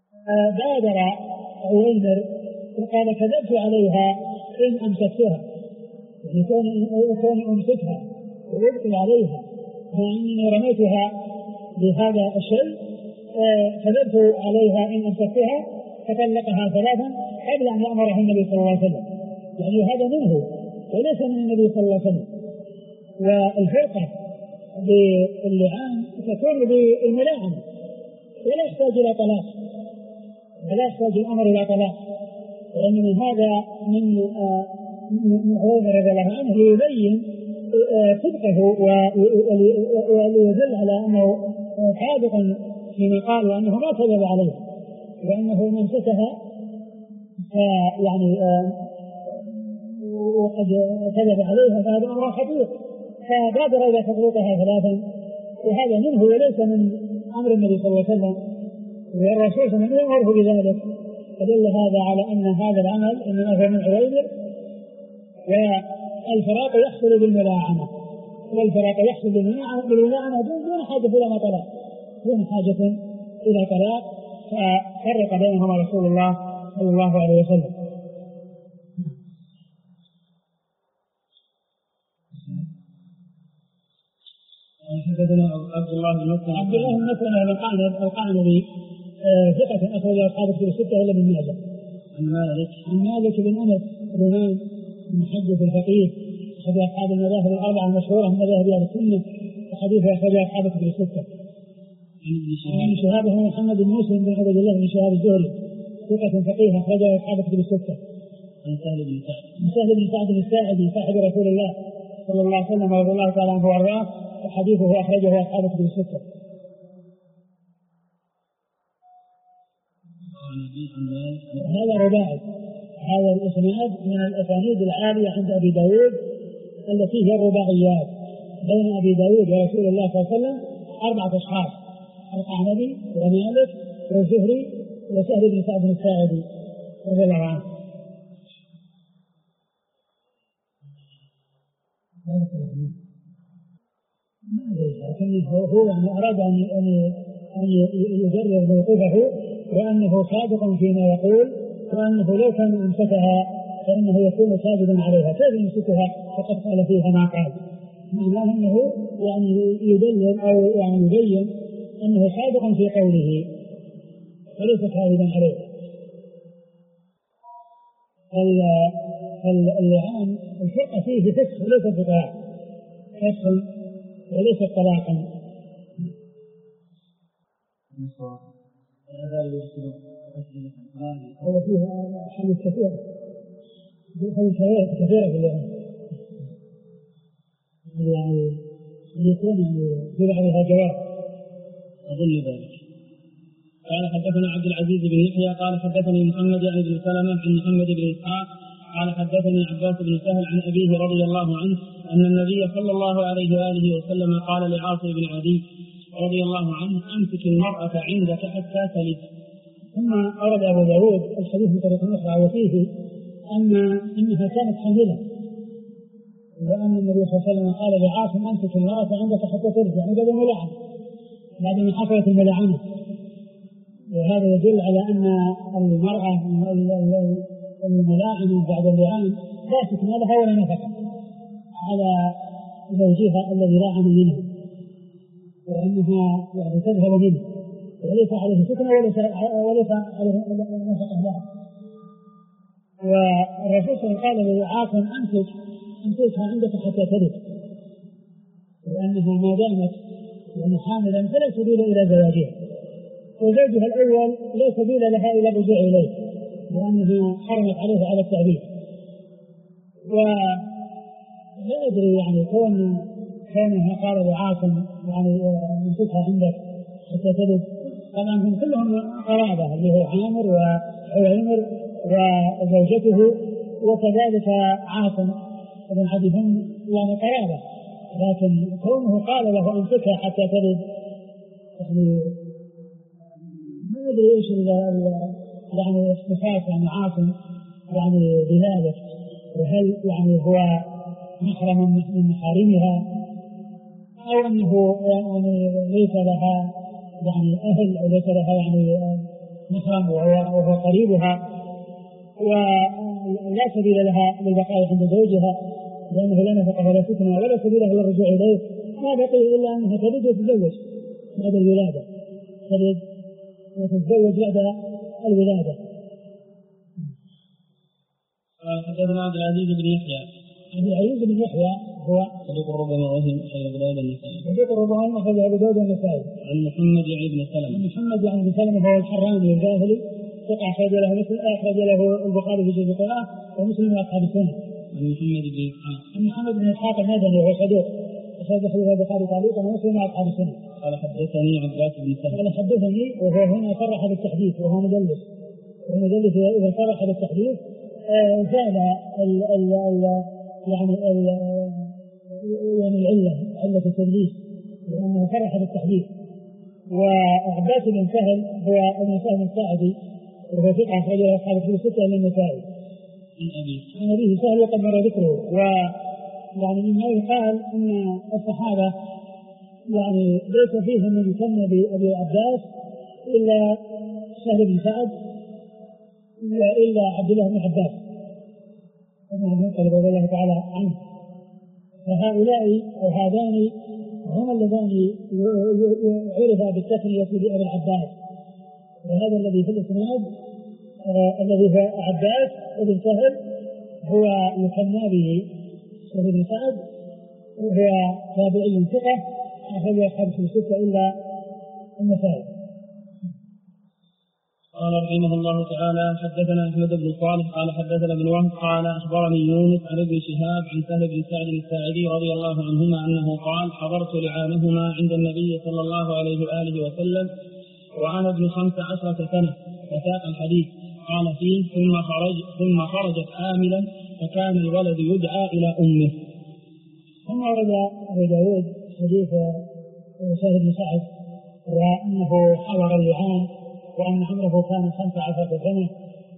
بادر عويمر وقال كذبت عليها إن أمسكتها، يعني كوني أمسكها ويبقي عليها وأني رميتها بهذا الشيء، كذبت عليها إن أمسكتها، فطلقها ثلاثا قبل أن يأمره النبي صلى الله عليه وسلم. يعني هذا منه وليس من النبي صلى الله عليه وسلم. والفرقة باللعان تكون بالملاعنة ولا يحتاج إلى طلاق، ولا يحتاج الأمر إلى طلاق، لأن من هذا من عمر رضي الله عنه يبين صدقه وليدل على أنه صادق فيما قال وأنه ما كذب عليه، وأنه من امسكها يعني وقد كذب عليها فهذا أمر خطير، فبادر إلى تطليقها ثلاثا، وهذا منه وليس من أمر النبي صلى الله عليه وسلم، والرسول صلى الله عليه وسلم يأمره بذلك. فدل هذا على أن هذا العمل إنما هو من عويمر، والفراق يحصل بالملاعنة، والفراق يحصل بالملاعنة دون حاجة إلى طلاق، دون حاجة إلى طلاق، ففرق بينهما رسول الله صلى الله عليه وسلم. حدثنا عبد الله بن مسلم القعنبي ثقة أخرج أصحاب الكتب الستة إلا من ماجه. عن مالك بن أنس رمان المحدث الفقيه أحد أصحاب المذاهب الأربعة المشهورة من مذاهب أهل السنة، وحديث أخرج أصحاب الكتب الستة. عن شهاب بن محمد بن مسلم بن عبد الله بن شهاب الزهري ثقة فقيه أخرج أصحاب الكتب الستة. عن سهل بن سعد الساعدي صاحب رسول الله صلى الله عليه وسلم رضي الله تعالى عنه وارضاه، وحديثه أخرجه أصحاب الكتب الستة. هذا رباعي، هذا الإسناد من الأسانيد العالية عند أبي داود التي هي الرباعيات. بين أبي داود ورسول الله صلى الله عليه وسلم 4 أصحاب: القعنبي ومالك والزهري وسهل بن سعد الساعدي رضي الله عنه. لكن هو يعني أراد أن يجرر موقفه وأنه صادق فيما يقول، وأنه لو كان أمسكها فإنه يكون ساجدا عليها، كيف يمسكها فقد قال فيها ما قال، معناه أنه يعني يدلل أو يعني يبين أنه صادق في قوله وليس كاذبا عليه. اللعان الفرق فيه فسخ وليس بطلاق، فسخ وليس طلاقا. هو فيها أحاديث كثيرة، كثيرة في اللعان، يعني يكون في بعضها جواب أظن ذلك. قال حدثنا عبد العزيز بن يحيى قال حدثني محمد بن سلمة عن محمد بن إسحاق قال حدثني عباس بن سهل عن أبيه رضي الله عنه أن النبي صلى الله عليه وآله وسلم قال لعاصم بن عدي رضي الله عنه: أمسك المرأة عندك حتى تلد. ثم أورد أبو داود الحديث بطريقة أخرى وفيه أنها كانت حاملة، وأن النبي صلى الله عليه وسلم قال لعاصم: أمسك المرأة عندك حتى تلد، يعني بعد الملاعنة، بعد ما حصلت الملاعنة. وهذا يدل على أن المرأة الملاعنة بعد اللعان لا سكن لها ولا نفقة على زوجها الذي لاعن منه، وأنها يعني تذهب منه وليس عليه سكنة وليس عليه نفقة لها. والرسول صلى الله عليه وسلم قال لعاصم: أمسكها عندك حتى تلد، لأنها ما دامت يعني حاملا فلا سبيل إلى زواجها، وزوجها الأول لا سبيل لها إلى الرجوع إليه لأنه حرمت عليه على التعبير. ولا أدري يعني كونها قال لعاصم يعني أمسكها عندك حتى تلد، طبعا هم كلهم قرابة، اللي هو عامر وعويمر وزوجته وكذلك عاصم بن عدي هم يعني قرابة، لكن كونه قال له أمسكها حتى تلد يعني ما أدري إيش يعني اختصاص يعني عاصم يعني بذلك، وهل يعني هو محرم من محارمها أو أنه يعني ليس لها يعني أهل أو ليس لها يعني محرم وهو قريبها، ولا سبيل لها للبقاء عند زوجها لأنه لا نفقه ولا فتنة ولا سبيل له للرجوع إليه، ما بقي إلا أنها تلد وتتزوج بعد الولادة، تلد وتتزوج بعد الولادة. حدثنا عبد العزيز بن يحيى. عبد العزيز بن يحيى هو صدوق ربما وهم أخرج أبو داود النسائي. صدوق ربما أخرج أبو داود النسائي. عن محمد بن سلمة. عن محمد بن سلمة هو الحراني الجاهلي، ثقة أخرج له البخاري في جزء القراءة ومسلم وأصحاب السنة. عن محمد بن إسحاق المدني وهو صدوق أخرج له البخاري تعليقا ومسلم وأصحاب السنة. قال حدثني عباس بن سهل. قال حدثني وهو هنا صرح بالتحديث وهو مدلس، والمدلس إذا صرح بالتحديث زال يعني علة التدليس لأنه صرح بالتحديث. وعباس بن سهل هو ابن سهل الساعدي وهو ثقة أخرج له أصحاب الكتب الستة إلا النسائي. عن أبيه سهل وقد مر ذكره. ويعني مما يقال أن الصحابة يعني ليس فيهم من يسمى بأبي عباس إلا سهل بن سعد إلا عبد الله بن عباس رضي الله تعالى عنه. فهؤلاء أو هذان هم اللذان عرفا بالتسمية بأبي العباس، وهذا الذي في الإسناد الذي هو عباس بن سهل هو يسمى به سهل بن سعد، وهو تابعي ثقة أخرج أصحاب الكتب الستة إلا النسائي. قال رحمه الله تعالى حدثنا أحمد بن صالح قال حدثنا ابن وهب قال أخبرني يونس عن ابن شهاب عن سهل بن سعد الساعدي رضي الله عنهما أنه قال حضرت لعانهما عند النبي صلى الله عليه وآله وسلم وأنا ابن 15 سنة فساق الحديث. قال فيه ثم خرجت حاملا فكان الولد يدعى إلى أمه. ثم ورد أبو داود حديث سهل بن سعد وأنه حضر اللعان وأن عمره كان 15 سنة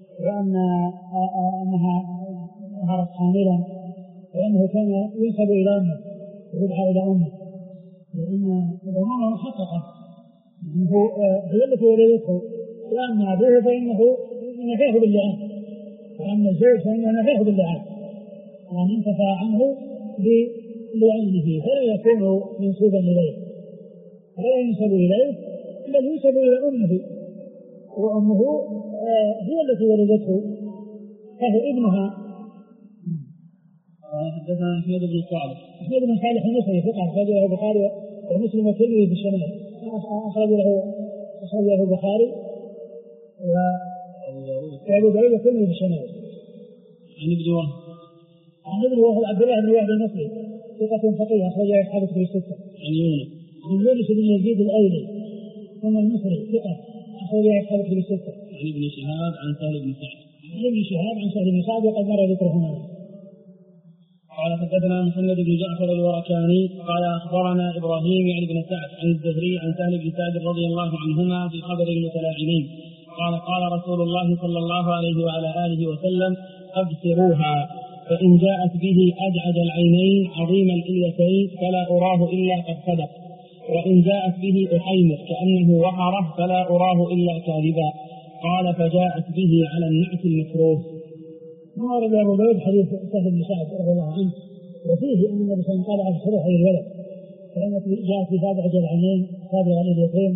وأنها ظهرت حاملا وأنه كان ينسب إلى أمه ويدعى إلى أمه لأن الأمومة محققة أنه هي التي ولدته، وأما أبوه فإنه نفاه باللعان، وأما الزوج فإنه نفاه باللعان يعني انتفى عنه بلعانه فلا يكون منسوبا إليه ولا ينسب إليه بل ينسب إلى أمه، وأمه هي التي ولدته فهو ابنها. حدثنا أحمد بن صالح. أحمد بن صالح المصري ثقة أخرج له البخاري ومسلم والترمذي في الشمال، أخرج له البخاري وأبو داود والترمذي في الشمال. عن ابن وهب عبد الله بن وهب المصري ثقة فقيه أخرج له أصحاب الكتب الستة. عن يونس بن يزيد الأيلي ثم المصري ثقة أخرج له أصحاب الكتب الستة. عن ابن شهاب عن سهل بن سعد. عن ابن شهاب عن سهل بن سعد وقد مر ذكرهما. قال حدثنا محمد بن جعفر الوركاني قال أخبرنا إبراهيم يعني بن سعد عن الزهري عن سهل بن سعد رضي الله عنهما في خبر المتلاعنين قال قال رسول الله صلى الله عليه وعلى آله وسلم أبصروها فإن جاءت به أدعج العينين عظيم الإليتين فلا أراه إلا قد صدق، وإن جاءت به أحيمر كأنه وقره فلا أراه إلا كاذبا. قال فجاءت به على النعت المكروه. ما ورد أبو داود حديث سهل بن سعد رضي الله عنه وفيه أن النبي صلى الله عليه وسلم قال أبصروها للولد فإنك جاءت في أدعج العينين سابغ اليدين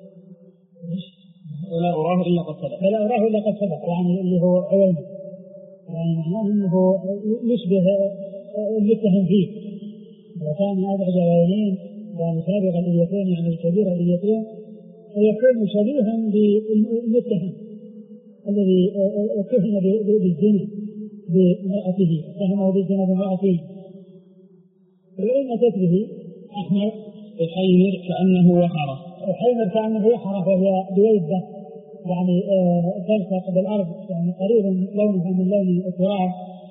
فلا أراه إلا قد صدق يعني اللي هو عويمر، يعني معناه أنه يشبه المتهم فيه وكان أدعج العينين يعني سابغ اليدين يعني الكبير اليدين فيكون شبيها بالمتهم الذي اتهم بالزنا بامرأته اتهمه بالزنا بامرأته. وإن أتت به أحمر أحيمر كأنه وقره وهي بويبة يعني تلصق بالأرض يعني قريب لونها من لون التراب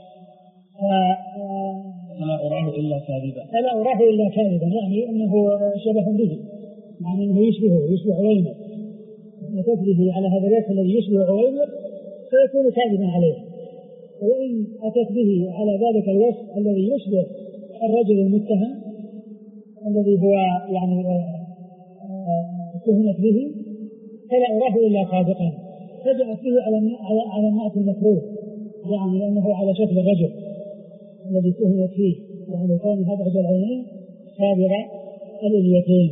فلا أراه إلا كاذبا يعني أنه شبه به يعني أنه يشبه عويمر أتت على هذا الوجه الذي يشبه عويمر سيكون كاذبا عليه. وإن أتت به على ذلك الوصف الذي يشبه الرجل المتهم الذي هو يعني اتهمت به فلا أراه إلا صادقا فجأت به على النعت المكروه، يعني لأنه على شكل الرجل الذي تهمت فيه، يعني كون هبعد العينين سابغ الإليتين.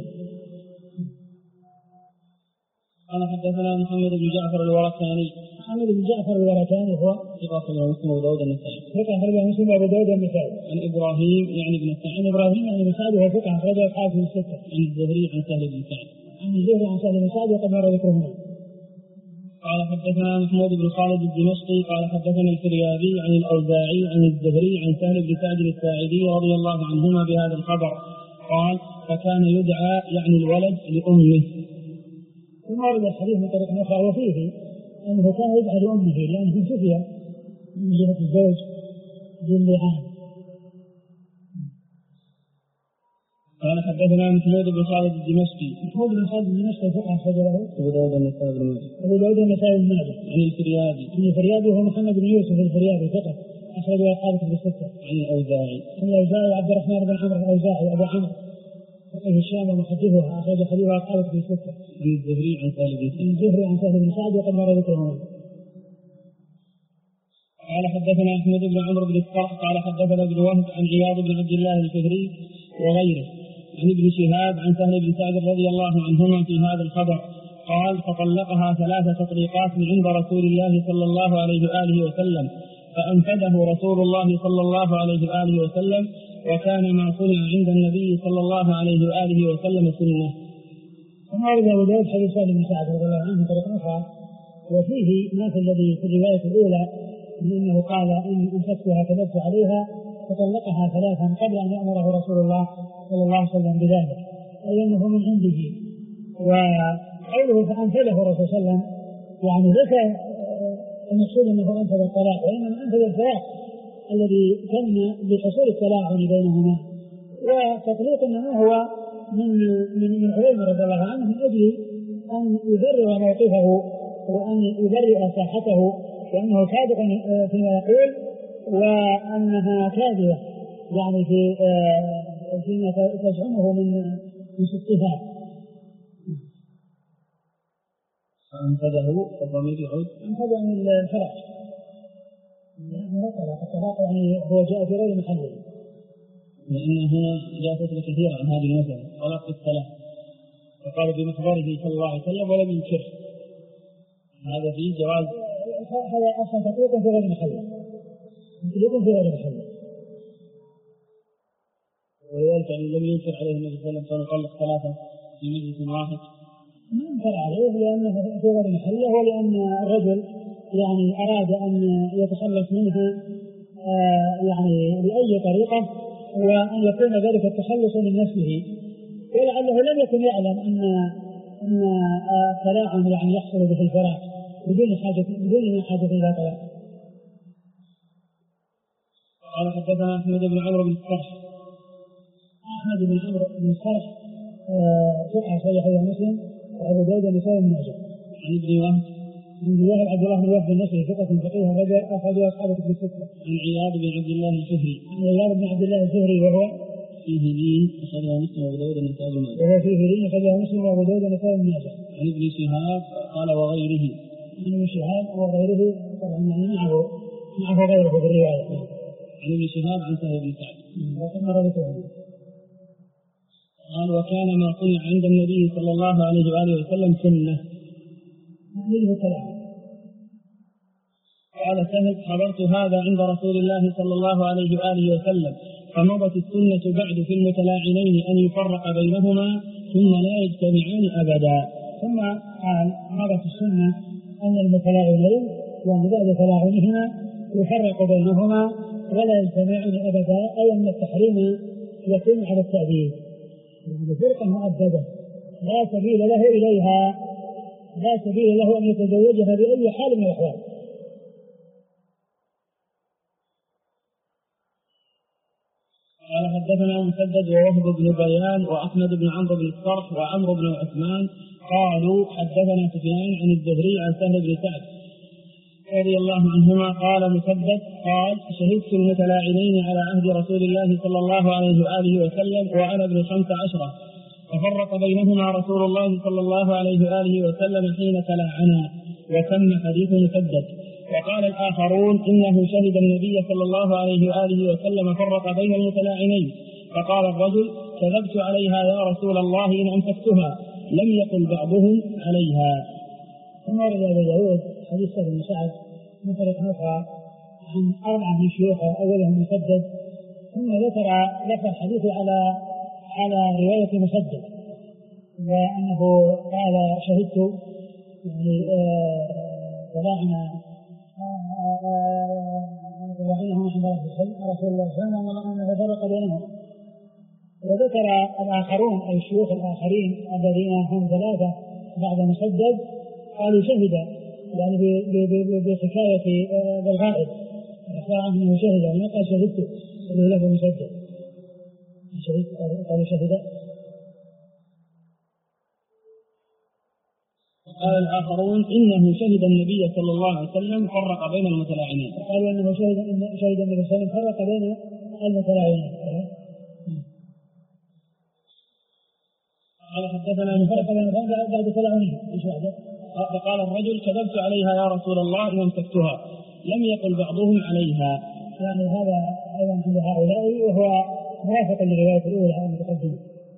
قال حدثنا محمد بن جعفر الورقاني. محمد بن جعفر الورقاني هو ثقة أخرجه مسلم وأبو داود النسائي. ثقة أخرجه مسلم وأبو داود النسائي. عن إبراهيم يعني بن سعد. عن إبراهيم يعني بن سعد وهو ثقة أخرجه الحافظ الستة. عن الزهري عن سهل بن سعد. عن الزهري عن سهل بن سعد وقد مر ذكرهما. قال حدثنا محمود بن خالد الدمشقي قال حدثنا الفريابي عن الأوزاعي عن الزهري عن سهل بن سعد الساعدي رضي الله عنهما بهذا الخبر قال فكان يدعى يعني الولد لأمه. ثم ورد الحديث من طريق أخرى وفيه أنه كان يدعى لأمه لأنه سفي من جهة الزوج باللعان. قال حدثنا محمود بن خالد الدمشقي. محمود بن خالد الدمشقي ثقة أخرج له أبو داود النسائي بن ماجه. أبو داود النسائي بن ماجه. عن الفريابي. عن الفريابي هو محمد بن يوسف الفريابي ثقة أخرجه أصحابه في الستة. عن الأوزاعي. عن الأوزاعي عبد الرحمن بن عمرو الأوزاعي أبو عمرو فقيه الشام ومحدثها أخرج حديثه أصحابه في الستة. عن الزهري عن سهل بن سعد. عن الزهري عن سهل بن سعد وقد مر ذكرهما. قال حدثنا أحمد بن عمرو بن الصرح قال حدثنا ابن وهب عن عياض بن عبد الله الفهري وغيره عن ابن شهاب عن سهل بن سعد رضي الله عنهما في هذا الخبر قال فطلقها 3 تطليقات من عند رسول الله صلى الله عليه وآله وسلم فأنفذه رسول الله صلى الله عليه وآله وسلم وكان ما صنع عند النبي صلى الله عليه وآله وسلم سنة. ثم ورد أبو داود حديث سهل بن سعد رضي الله عنه طريق أخرى وفيه ما في الذي في الرواية الأولى من أنه قال إن أمسكتها كذبت عليها فطلقها 3 قبل أن يأمره رسول الله صلى الله عليه وسلم بذلك، أي أنه من عنده. وقوله فأنفذه الرسول صلى الله عليه وسلم يعني ليس المقصود أنه أنفذ الطلاق، وإنما أنفذ الفراق الذي تم بحصول التلاعن بينهما. وتطليق إنما هو من عمر رضي الله عنه من أجل أن يبرر موقفه وأن يبرئ ساحته وأنه صادق فيما يقول وأنها كاذبة يعني فيما تزعمه من صدقها. أنفذه الضمير يعود أنفذه من الفراش لأنه الطلاق يعني هو جاء في غير محله، لأن هنا جاءت كثيرا عن هذه المسألة طلاق الثلاث فقال بمخبره صلى الله عليه وسلم ولم ينكره. هذا فيه جواز هذا أصلا تطليق في غير محله تطليق في غير محله، ولذلك يعني لم ينكر عليه النبي صلى الله عليه وسلم يطلق 3 في مجلس واحد. ما انكر عليه لأنه في غير محله ولأن الرجل يعني أراد أن يتخلص منها يعني بأي طريقة وأن يكون ذلك التخلص من نفسه، ولعله لم يكن يعلم أن التلاعن يعني يحصل به الفراق بدون حاجة إلى طلاق. قال حدثنا أحمد بن عمرو بن الصرح. أحمد بن عمرو بن الصرح ثقة صحيح مسلم وأبو داود النسائي بن ماجه. عن ابن وهب. عن وهب عبد الله بن وهب النصري ثقة فقيه رجل أخرجه أصحابه في الستة. عن عياض بن عبد الله الفهري. عن عياض بن عبد الله الفهري وهو فيه لين أخرجه مسلم وأبو داود النسائي بن ماجه. وهو فيه لين أخرجه مسلم وأبو داود النسائي بن ماجه. عن ابن شهاب قال وغيره. عن ابن شهاب وغيره طبعا يعني معه غيره في الرواية. عن ابن شهاب عن سهل بن سعد. وقد مر ذكره. قال وكان ما صنع عند النبي صلى الله عليه وآله وسلم سنة. قال سهل حضرت هذا عند رسول الله صلى الله عليه وآله وسلم فمضت السنة بعد في المتلاعنين أن يفرق بينهما ثم لا يجتمعان أبدا. ثم قال مضت السنة أن المتلاعنين يعني بعد تلاعنهما يفرق بينهما ولا يجتمعان أبدا، أي أن التحريم يكون على التأبيد يعني فرقة مؤبدة لا سبيل له إليها، لا سبيل له أن يتزوجها بأي حال من الأحوال. قال حدثنا مسدد ووهب بن بيان وأحمد بن عمرو بن الصرح وعمرو بن عثمان قالوا حدثنا سفيان عن الزهري عن سهل بن سعد رضي الله عنهما قال مسدد قال شهدت المتلاعنين على عهد رسول الله صلى الله عليه وآله وسلم وأنا ابن 15 ففرق بينهما رسول الله صلى الله عليه وآله وسلم حين تلاعنا وتم حديث مسدد. وقال الآخرون إنه شهد النبي صلى الله عليه وآله وسلم فرق بين المتلاعنين. فقال الرجل كذبت عليها يا رسول الله إن أمسكتها، لم يقل بعضهم عليها. ثم ورد أبو داود حديث سهل بن سعد من طريق أخرى عن 4 من شيوخه أولهم مسدد، ثم ذكر الحديث على رواية مسدد، وأنه قال شهدت يعني وضعناهم عند رسول الله صلى الله عليه وسلم وأنه فرق بينهم. وذكر الآخرون أي الشيوخ الآخرين الذين هم 3 بعد مسدد قالوا شهد يعني بحكاية بالغائب، أخبر أنه شهد ونقل شهدت اللي له مسدد قالوا شهد. قال الآخرون إنه شهد النبي صلى الله عليه وسلم فرق بين المتلاعنين. قالوا أنه شهد النبي صلى الله عليه وسلم فرق بين المتلاعنين. قال حدثنا فرق بين بعد تلاعنين. فقال الرجل كذبت عليها يا رسول الله إن أمسكتها، لم يقل بعضهم عليها. يعني هذا أيضا عند هؤلاء وهو موافق للرواية الأولى المتقدمة.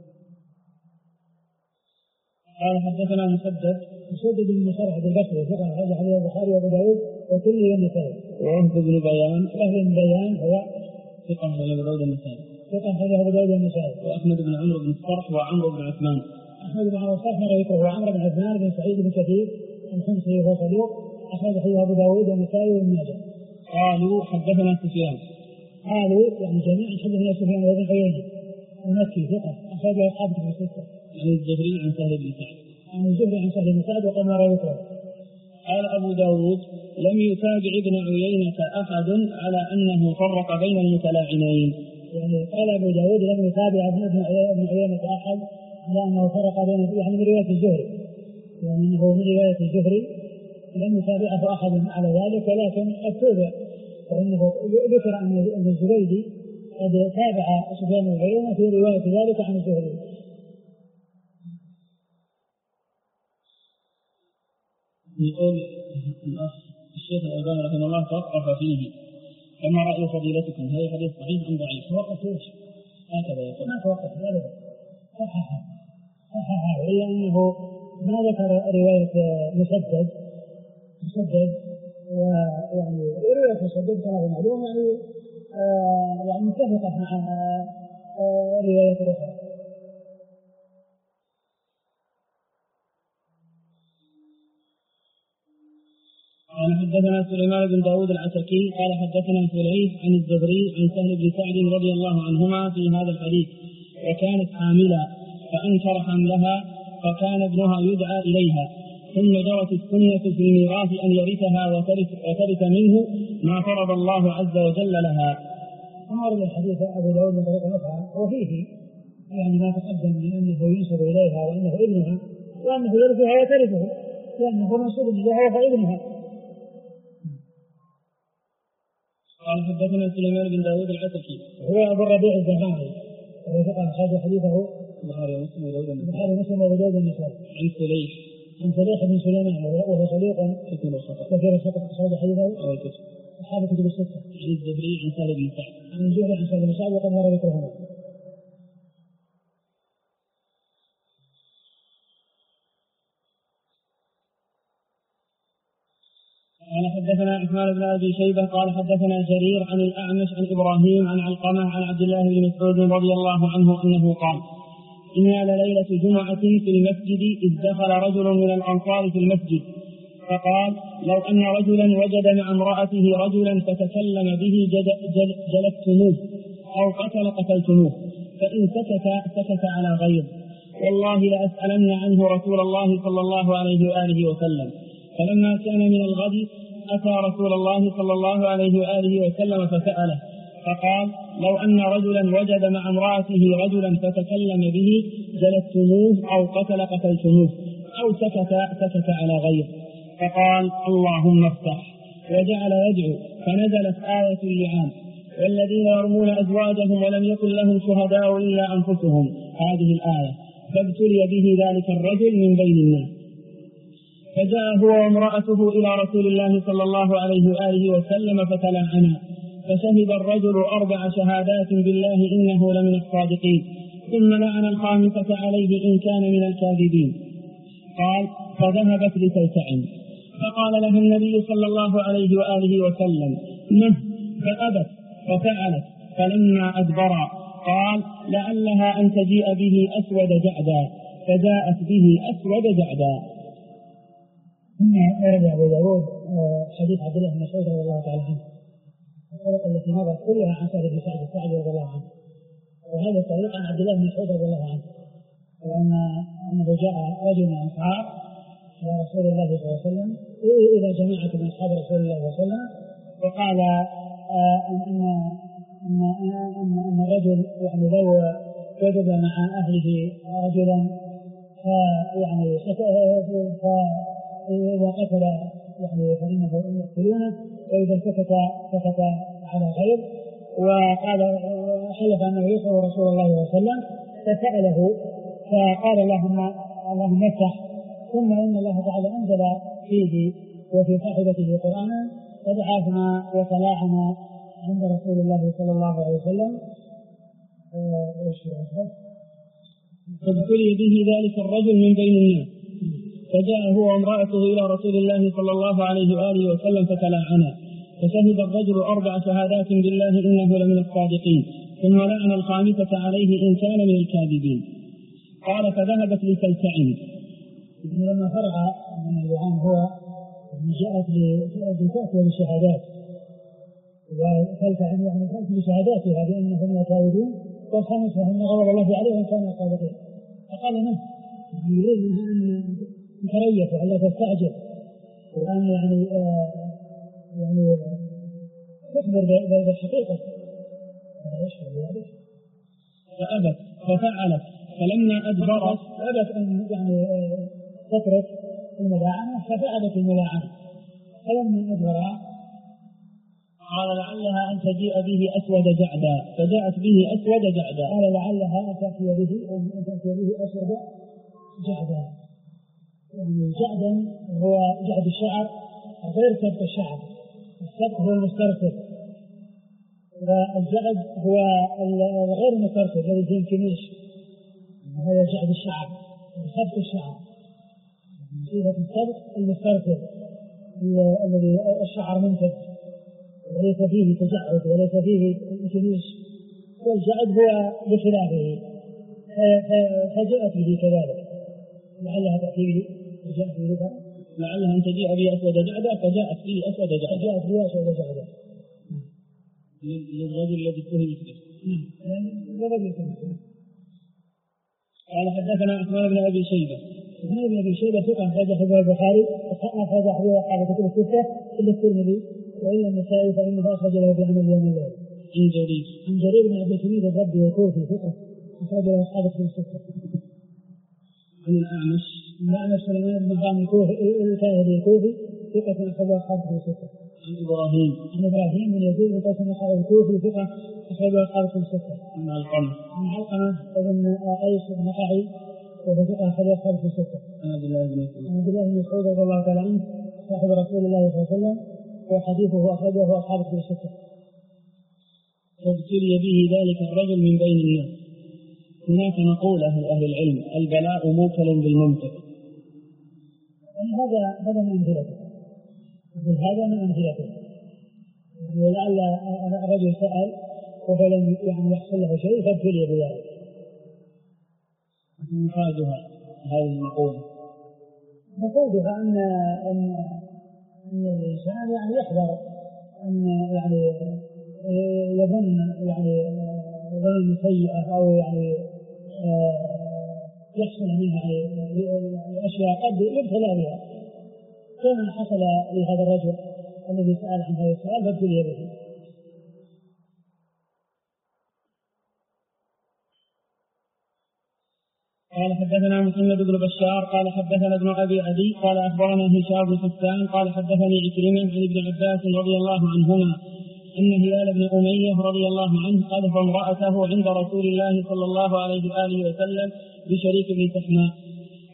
قال حدثنا مسدد بن مصرح البصري ثقة أخرج حديث البخاري وأبو داود والترمذي والنسائي. ووهب بن بيان هو ثقة أخرج أبو داود والنسائي. ثقة أخرج أبو داود والنسائي. وأحمد بن عمرو بن الصرح وعمرو بن عثمان. أحمد بن عمرو الصرح رأيته وعمرو بن عثمان بن سعيد بن كثير الخمسي وهو صدوق أخرج حديث أبو داود والنسائي وابن ماجه. قالوا حدثنا سفيان. قالوا يعني جميعا حدثنا سفيان وابن عيينة المكي ثقة أخرج أصحاب كتب الستة. عن الزهري عن سهل بن سعد. عن الزهري عن سهل بن سعد وقال ما رأيته. قال أبو داود لم يتابع ابن عيينة أحد على أنه فرق بين المتلاعنين. يعني قال أبو داود لم يتابع ابن عيينة أحد على أنه فرق بين يعني من رواية الزهري، يعني أنه من رواية الزهري لم يتابعه أحد على ذلك، ولكن قد تابع، فإنه ذكر أن الزبيدي قد تابع سفيان بن عيينة في رواية ذلك عن الزهري. يقول الشيخ الألباني رحمه الله توقف فيه، كما رأي فضيلتكم هذا حديث صحيح أم ضعيف؟ توقف فيه هكذا يقول. ما توقف ذلك صححها إلا أنه ما ذكر رواية مسدد ويعني رواية مسدد كما معلوم يعني متفقة مع رواية الأخرى. قال حدثنا سليمان بن داود العتكي قال حدثنا فليح عن الزهري عن سهل بن سعد رضي الله عنهما في هذا الحديث. وكانت حاملا فأنكر حملها فكان ابنها يدعى إليها، ثم جرت السنة في الميراث أن يرثها وترث منه ما فرض الله عز وجل لها. ورد الحديث أبو داود من طريق أخرى وفيه يعني ما تقدم من أنه ينسب إليها وأنه ابنها وأنه يرثها وترثه لأنه منسوب إليها فابنها. قال حدثنا سليمان بن داود العتكي هو أبو الربيع الزهراني وهو ثقة أخرج حديثه البخاري ومسلم وأبو داود والنسائي. عن فليح بن سليمان وهو صديق كثير الخطأ أخرج حديثه أصحاب كتب الستة. عن الزهري عن سهل بن سعد. عن الزهري عن سهل بن سعد وقد مر ذكرهما. قال حدثنا عثمان بن أبي شيبة قال حدثنا جرير عن الأعمش عن إبراهيم عن علقمة عن عبد الله بن مسعود رضي الله عنه أنه قال إنا لليلة جمعة في المسجد إذ دخل رجل من الأنصار في المسجد فقال لو أن رجلا وجد مع امرأته رجلا فتكلم به جلدتموه أو قتلتموه، فإن سكت على غيظ والله لأسألن عنه رسول الله صلى الله عليه وآله وسلم. فلما كان من الغد أتى رسول الله صلى الله عليه وآله وسلم فسأله فقال لو أن رجلا وجد مع امرأته رجلا فتكلم به جلدتموه أو قتلتموه أو سكت على غيظ، فقال اللهم افتح، وجعل يدعو فنزلت آية اللعان والذين يرمون أزواجهم ولم يكن لهم شهداء إلا أنفسهم، هذه الآية، فابتلي به ذلك الرجل من بين الناس. فجاء هو وامرأته إلى رسول الله صلى الله عليه وآله وسلم فتلاعنا، فشهد الرجل 4 شهادات بالله إنه لمن الصادقين، ثم لعن الخامسة عليه إن كان من الكاذبين. قال: فذهبت لتلتعن، فقال لها النبي صلى الله عليه وآله وسلم: مه؟ فأبت ففعلت، فلما أدبر قال: لعلها أن تجيء به أسود جعدا، فجاءت به أسود جعدا. ثم ورد أبو داود حديث عبد الله بن مسعود رضي الله تعالى عنه، الطرق التي مضت كلها عن سهل بن سعد الساعدي رضي الله عنه، وهذا الطريق عن عبد الله بن مسعود رضي الله عنه، وأنه جاء رجل من أصحاب رسول الله صلى الله عليه وسلم إلى جماعة من أصحاب رسول الله صلى الله عليه وسلم، وقال أن الرجل يعني لو وجد مع أهله رجلا فإذا قتل يعني فإنه يقتلونه، وإذا سكت على غير، وقال حلف أنه يسأل رسول الله صلى الله عليه وسلم، فسأله فقال اللهم افتح، ثم إن الله تعالى أنزل فيه وفي صاحبته قرآنا فدعاهما وتلاعنا عند رسول الله صلى الله عليه وسلم. فابتلي به ذلك الرجل من بين الناس، فجاء هو وامرأته إلى رسول الله صلى الله عليه وآله وسلم فتلاعنا، فشهد الرجل 4 شهادات بالله إنه لمن الصادقين، ثم لعن الخامسة عليه إن كان من الكاذبين. قال: فذهبت لتلتعن. لما فرغ من اللعان هو جاءت لتأتي بالشهادات، وتلتعن يعني تأتي بشهاداتها بأنهم كاذبون، والخامسة أن غضب الله عليهم كانوا صادقين. فقال: من يريد أن تريث ولا تستعجل، وأن يعني تخبر بالحقيقة. فأبت ففعلت، فلما أدبرت أبت أن يعني تترك الملاعنة، ففعلت الملاعنة، فلما أدبر قال: لعلها أن تجيء به أسود جعدا، فجاءت به أسود جعدا. قال: لعلها أن تأتي به أسود جعدا. يعني جعدا هو جعد الشعر غير سبط الشعر، السبط هو المسترسل، والجعد هو الغير المسترسل الذي فيه الكميش، هذا جعد الشعر سبط الشعر. صيغة السبط المسترسل الذي الشعر منتج وليس فيه تجعد وليس فيه كميش، والجعد هو بخلافه، فجاءت به كذلك. لعلها تأتي به وجاءت به لعلها أن تجيء به أسود جعدا، فجاءت به أسود جعدا. فجاءت به أسود جعدا للرجل الذي اتهم به. للرجل الذي. قال: حدثنا عثمان بن أبي شيبة. عثمان بن أبي شيبة ثقة أخرج حديثه البخاري، أخرج حديثه أصحاب الكتب الستة إلا الترمذي وإلا النسائي فإنه أخرج له في عمل يوم الليل. عن جرير بن عبد الحميد الربي الكوفي ثقة أخرج له أصحاب الكتب الستة. عن الأعمش سليمان بن حرام الكاهلي الكوفي ثقة أخرج له أصحاب الكتب الستة. عن إبراهيم بن يزيد بن قيس الكوفي ثقة أخرج له أصحاب الكتب الستة. عن علقمة بن قيس بن قعي وهو ثقة أخرج له أصحاب الكتب الستة. عن عبد الله بن مسعود رضي الله تعالى عنه صاحب رسول الله صلى الله عليه وسلم، وحديثه أخرجه أصحاب الكتب الستة. فابتلي به ذلك الرجل من بين الناس. هناك مقولة أهل العلم: البلاء موكل بالمنطق. هذا من أمثلته، هذا من أمثلته. ولعل الرجل سأل وفلم يعني يحصل له شيء فابتلي بذلك. مفادها هذه المقولة؟ مفادها أن الإنسان يعني يحذر أن يعني يظن يعني ظن سيئة أو يعني يحصل منها أشياء قد يبتلى بها، كما حصل لهذا الرجل الذي سأل عن هذا السؤال فابتلي به. قال: حدثنا محمد بن بشار قال حدثنا ابن أبي عدي قال أخبرنا هشام بن حسان قال حدثني عكرمة عن ابن عباس رضي الله عنهما أن هلال بن أمية رضي الله عنه قذف امرأته عند رسول الله صلى الله عليه وآله وسلم بشريك بن سحناء،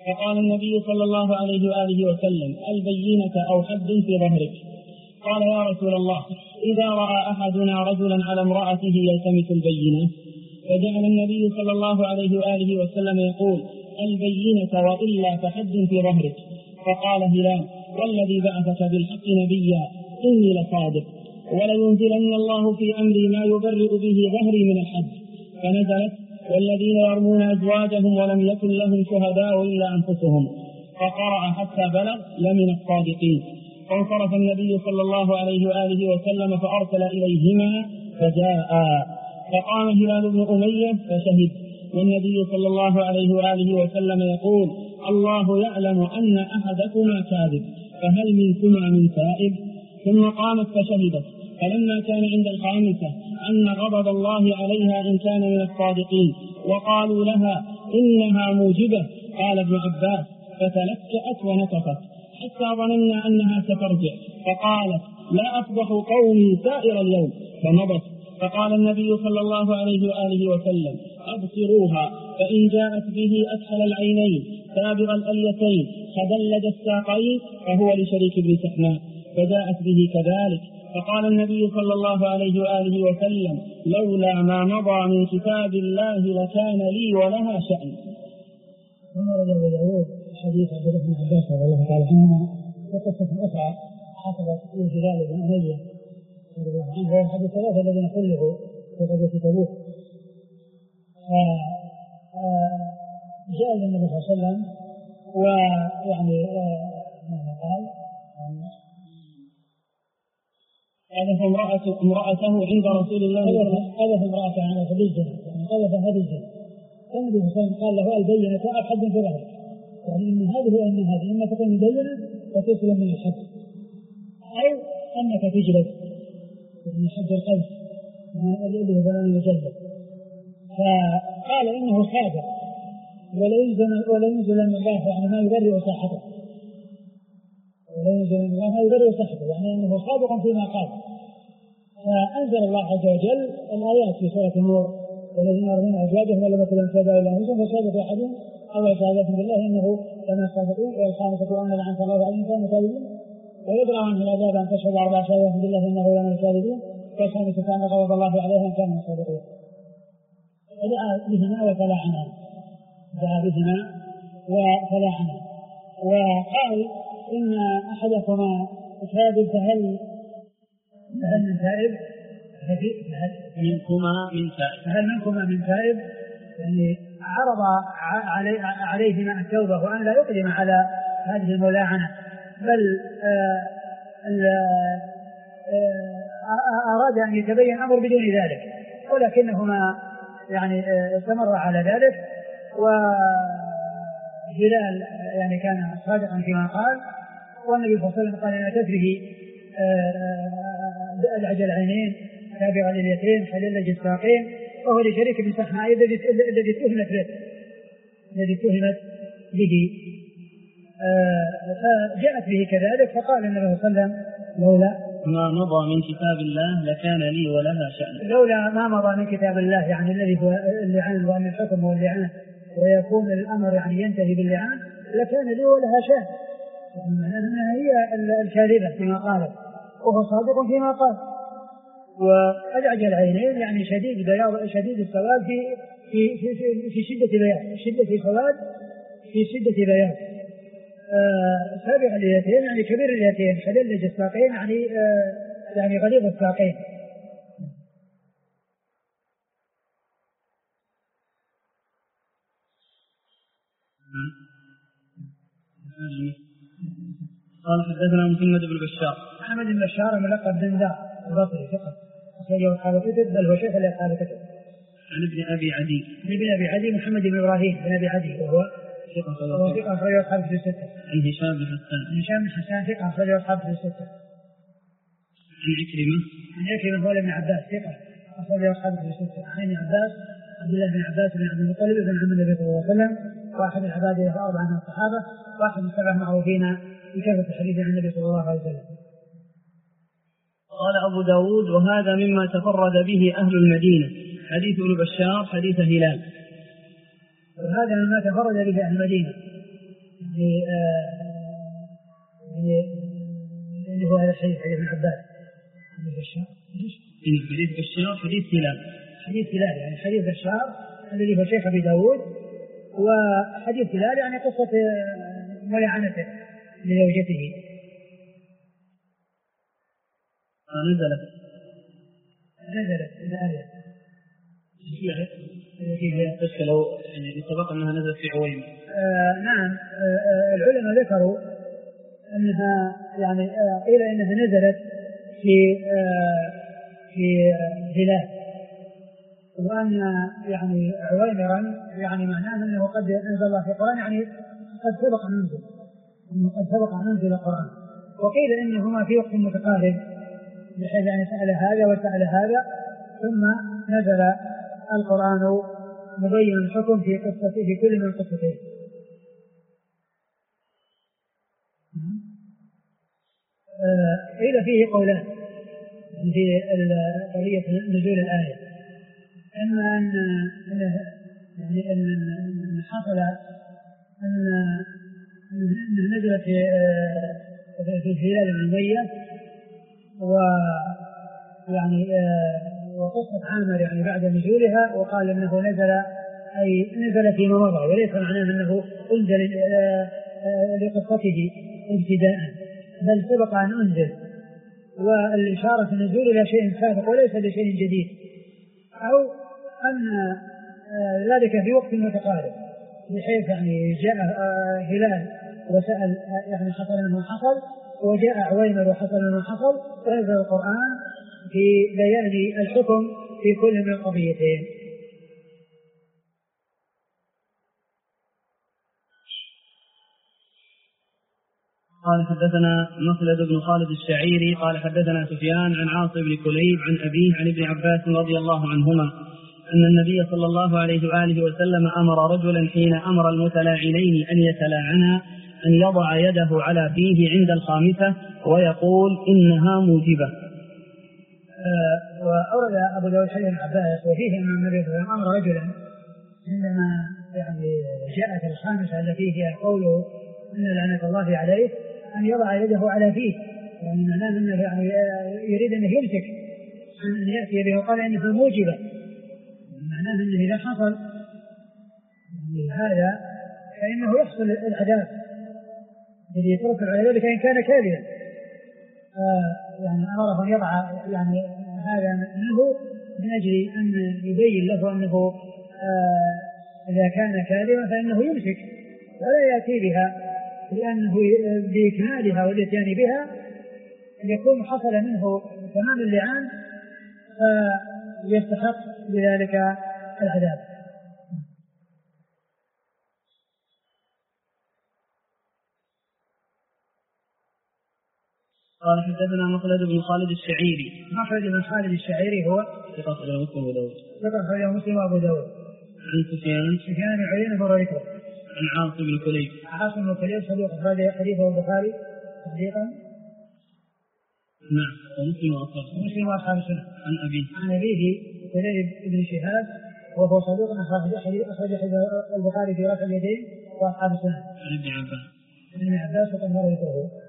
فقال النبي صلى الله عليه وآله وسلم: البينة أو حد في ظهرك. قال: يا رسول الله، إذا رأى أحدنا رجلا على امرأته يلتمس البينة. فجعل النبي صلى الله عليه وآله وسلم يقول: البينة وإلا فحد في ظهرك. فقال هلال: والذي بعثك بالحق نبيا إني لصادق، ولينزلن الله في أمري ما يبرئ به ظهري من الحد. فنزلت: والذين يرمون أزواجهم ولم يكن لهم شهداء إلا أنفسهم. فقرأ حتى بلغ: لمن الصادقين. فانصرف النبي صلى الله عليه وآله وسلم فأرسل إليهما فجاء. فقام هلال بن أمية فشهد، والنبي صلى الله عليه وآله وسلم يقول: الله يعلم أن أحدكما كاذب، فهل منكما من تائب؟ ثم قامت فشهدت. فلما كان عند الخامسة أن غضب الله عليها إن كان من الصادقين، وقالوا لها إنها موجبة، قال ابن عباس: فتلكأت ونكفت حتى ظننا أنها سترجع، فقالت: لا أفضح قومي سائر اليوم، فمضت. فقال النبي صلى الله عليه وآله وسلم: أبصروها، فإن جاءت به أسفل العينين سابغ الأليتين خدلج الساقين فهو لشريك بن سحناء، فجاءت به كذلك. فقال النبي صلى الله عليه وآله وسلم: لولا ما مضى من كتاب الله لكان لي ولها شأن. ثم رجع أبو داود حديث عبد الله بن عباس رضي الله تعالى عنهما وقصة أخرى حصلت في هلال بن أمية رضي الله عنه، وهو أحد الثلاثة الذين خلفوا في غزوة تبوك. جاء النبي صلى الله عليه وسلم ويعني ماذا قال؟ قذف امرأته عند رسول الله، قذف امرأته على خديجة، يعني قذف خديجة. النبي صلى الله عليه وسلم قال له: البينة أو حد في ظهرك، يعني إن هذه وإن هذه، إما تكون مبينة وتسلم من الحد، أو أنك تجلد من حد القذف اللي هو بلان مجلد. فقال إنه صادق، ولا ينزل الله يعني ما يبرئ صحته، ولا ينزل الله ما يبرئ صحته، يعني أنه صادق فيما قال. فأنزل الله عز وجل الآيات في سورة النور: والذين يرمون أزواجهم ولم يكن لهم شهداء إلا أنفسهم فشهادة أحدهم أو شهادة بالله إنه لمن الصادقين، والخامسة أن لعنة الله عليهم كانوا كاذبين، ويدرى عنه العذاب أن تشهد 4 شهادات بالله إنه لمن الكاذبين، والخامسة أن غضب الله عليهم كانوا صادقين. فدعا بهما وتلا عنها، دعا بهما وتلا عنها، وقال: إن أحدكما كاذب، فهل من تائب؟ هل منكما من تائب؟ يعني عرض عليهما التوبة وأن لا يقدم على هذه الملاعنة، بل أراد أن يتبين الأمر بدون ذلك، ولكنهما يعني استمر على ذلك. وهلال يعني كان صادقا فيما قال، والنبي صلى الله عليه وسلم قال: إن أتت به أدعج العينين تابع لليتين حللج الساقين، وهو لشريك بن سحناء الذي اتهمت به. فجاءت به كذلك. فقال النبي صلى الله عليه وسلم: لولا ما مضى من كتاب الله لكان لي ولها شأن. لولا ما مضى من كتاب الله، يعني الذي هو اللعان وأن الحكم هو اللعان، ويكون الأمر يعني ينتهي باللعان، لكان لي ولها شأن، لأنها هي الكاذبة فيما قالت وهو صادق فيما قال. وأدعج العينين يعني شديد بياض، شديد السواد في شدة بياض، شدة السواد في شدة بياض. سابق اليتين يعني كبير اليتين، حللج الساقين يعني غليظ الساقين. قال: حدثنا محمد بن بشار. محمد بن بشار ملقب بن ذا البصري ثقة أخرجه أصحاب الكتب، بل هو شيخ لأصحاب الكتب. عن ابن أبي عدي. ابن أبي عدي محمد بن إبراهيم بن أبي عدي، وهو ثقة أخرجه أصحاب الكتب الستة. عن هشام بن حسان. عن هشام بن حسان ثقة أخرجه أصحاب الكتب الستة. عن عكرمة. عن عكرمة مولى بن عباس ثقة أخرجه أصحاب الكتب الستة. عن ابن عباس عبد الله بن عباس بن عبد المطلب بن عم النبي صلى الله عليه وسلم، واحد العبادة 4 من الصحابة، واحد من 7 معروفين بكثرة الحديث عن النبي صلى الله عليه وسلم. قال أبو داود: وهذا مما تفرد به أهل المدينة، حديث ابن بشار حديث هلال. وهذا مما تفرد به أهل المدينة، اللي هو هذا حديث ابن عباس حديث بشار. حديث بشار حديث هلال. حديث هلال يعني حديث بشار الذي هو شيخ أبي داود، وحديث هلال يعني قصة ملعنته لزوجته. نزلت الآية التي لو يعني سبق أنها نزلت في عويمة. نعم، العلماء ذكروا أنها يعني قيل أنها نزلت في هلال، وأن يعني عويمرا يعني معناه أنه قد أنزل الله في القرآن، يعني قد سبق أن ننزل القرآن. وقيل إنهما في وقت متقارب بحيث يعني سأل هذا وسأل هذا، ثم نزل القرآن مبين الحكم في كل من قصتين. قيل فيه قولان في قضية نزول الآية، إما أن حصل أن نزلت في هلال بن أمية، ويعني وقصة عامر يعني بعد نزولها، وقال إنه نزل فيما مضى، وليس معناه أنه أنزل لقصته ابتداء، بل سبق أن أنزل، والإشارة النزول إلى شيء سابق وليس لشيء جديد، أو أن ذلك في وقت متقارب بحيث يعني جاء هلال وسأل يعني حصل منه حصل، وجاء عويمر وحصل منه حصل، فنزل القرآن في بيان الحكم في كل من القضيتين. قال حدثنا مخلد بن خالد الشعيري قال حدثنا سفيان عن عاصم بن كليب عن أبيه عن ابن عباس رضي الله عنهما أن النبي صلى الله عليه وآله وسلم أمر رجلا حين أمر المتلاعنين أن يتلاعنا أن يضع يده على فيه عند الخامسة ويقول إنها موجبة. وأورد أبو داود حديث ابن عباس وفيه أن النبي صلى الله عليه وسلم أمر رجلا عندما يعني جاءت الخامسة التي هي قوله إن لعنة الله عليه أن يضع يده على فيه، يعني معناه أنه يعني يريد أن يمسك أن يأتي به، وقال إنها موجبة، معناه أنه إذا حصل هذا فإنه يحصل العذاب الذي يترك على ذلك إن كان كاذبا. يعني أمره أن يضع يعني هذا منه من أجل أن يبين له أنه إذا كان كاذبا فإنه يمسك ولا يأتي بها، لأنه بإكمالها والإتيان بها يكون حصل منه تمام اللعان فيستحق بذلك العذاب. قال حدثنا مخلد بن خالد الشعيري. مخلد بن خالد الشعيري هو ثقة أخرجه مسلم وأبو داود. ثقة أخرجه مسلم وأبو داود. عن سفيان بن عيينة بن ربيعة. عن عاصم بن كليب. عاصم بن كليب صدوق أخرج حديثه البخاري صديقا. نعم. ومسلم وأصحاب السنة. عن أبيه كليب بن شهاب وهو صدوق أخرج البخاري في رفع اليدين وأصحاب السنة. عن ابن عباس. ابن عباس وقد مر ذكره.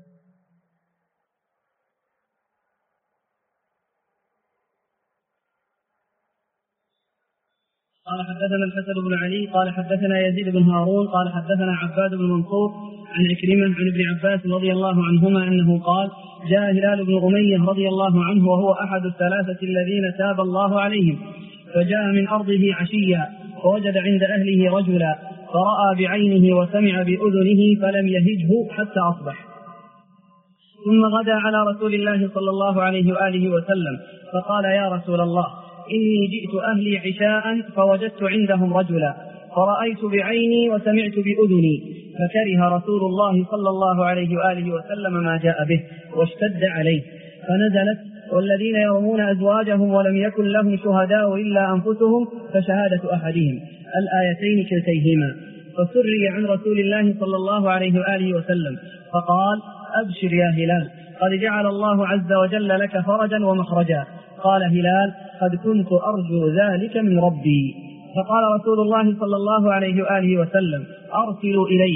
قال حدثنا الحسن بن علي قال حدثنا يزيد بن هارون قال حدثنا عباد بن منصور عن عكرمة عن ابن عباس رضي الله عنهما أنه قال جاء هلال بن أمية رضي الله عنه وهو أحد الثلاثة الذين تاب الله عليهم، فجاء من أرضه عشيا فوجد عند أهله رجلا فرأى بعينه وسمع بأذنه فلم يهجه حتى أصبح، ثم غدا على رسول الله صلى الله عليه وآله وسلم فقال يا رسول الله إني جئت أهلي عشاء فوجدت عندهم رجلا فرأيت بعيني وسمعت بأذني، فكره رسول الله صلى الله عليه وآله وسلم ما جاء به واشتد عليه، فنزلت والذين يرمون أزواجهم ولم يكن لهم شهداء إلا أنفسهم فشهادة أحدهم الآيتين كلتيهما، فسري عن رسول الله صلى الله عليه وآله وسلم فقال أبشر يا هلال قد جعل الله عز وجل لك فرجا ومخرجا. قال هلال قد كنت أرجو ذلك من ربي. فقال رسول الله صلى الله عليه وآله وسلم أرسلوا إليها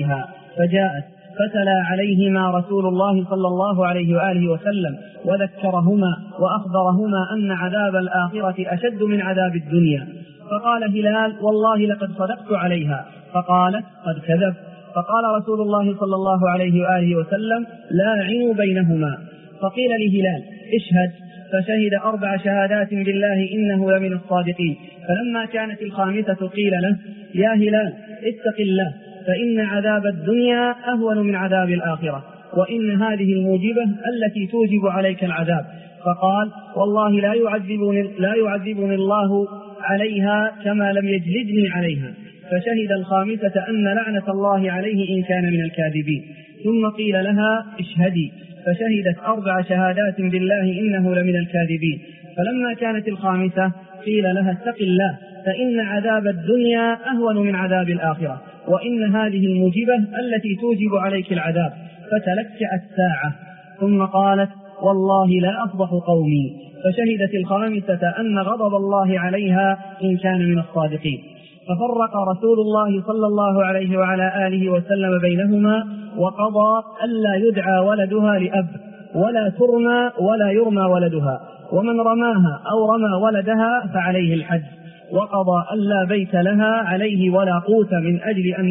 فجاءت فتلا عليهما رسول الله صلى الله عليه وآله وسلم وذكرهما وأخبرهما أن عذاب الآخرة أشد من عذاب الدنيا. فقال هلال: والله لقد صدقت عليها. فقالت: قد كذب. فقال رسول الله صلى الله عليه وآله وسلم: لاعنوا بينهما. فقيل لهلال: اشهد. فشهد 4 شهادات بالله إنه لمن الصادقين. فلما كانت الخامسة قيل له: يا هلال اتق الله، فإن عذاب الدنيا أهون من عذاب الآخرة، وإن هذه الموجبة التي توجب عليك العذاب. فقال: والله لا يعذبني الله عليها كما لم يجلدني عليها. فشهد الخامسة أن لعنة الله عليه إن كان من الكاذبين. ثم قيل لها: اشهدي. فشهدت 4 شهادات بالله إنه لمن الكاذبين. فلما كانت الخامسة قيل لها: اتق الله، فإن عذاب الدنيا أهون من عذاب الآخرة، وإن هذه الموجبة التي توجب عليك العذاب. فتلكأت ساعة ثم قالت: والله لا أفضح قومي. فشهدت الخامسة أن غضب الله عليها إن كان من الصادقين. ففرق رسول الله صلى الله عليه وعلى آله وسلم بينهما، وقضى ألا يدعى ولدها لأب، ولا ترمى ولا يرمى ولدها، ومن رماها أو رمى ولدها فعليه الحج. وقضى ألا بيت لها عليه ولا قوت من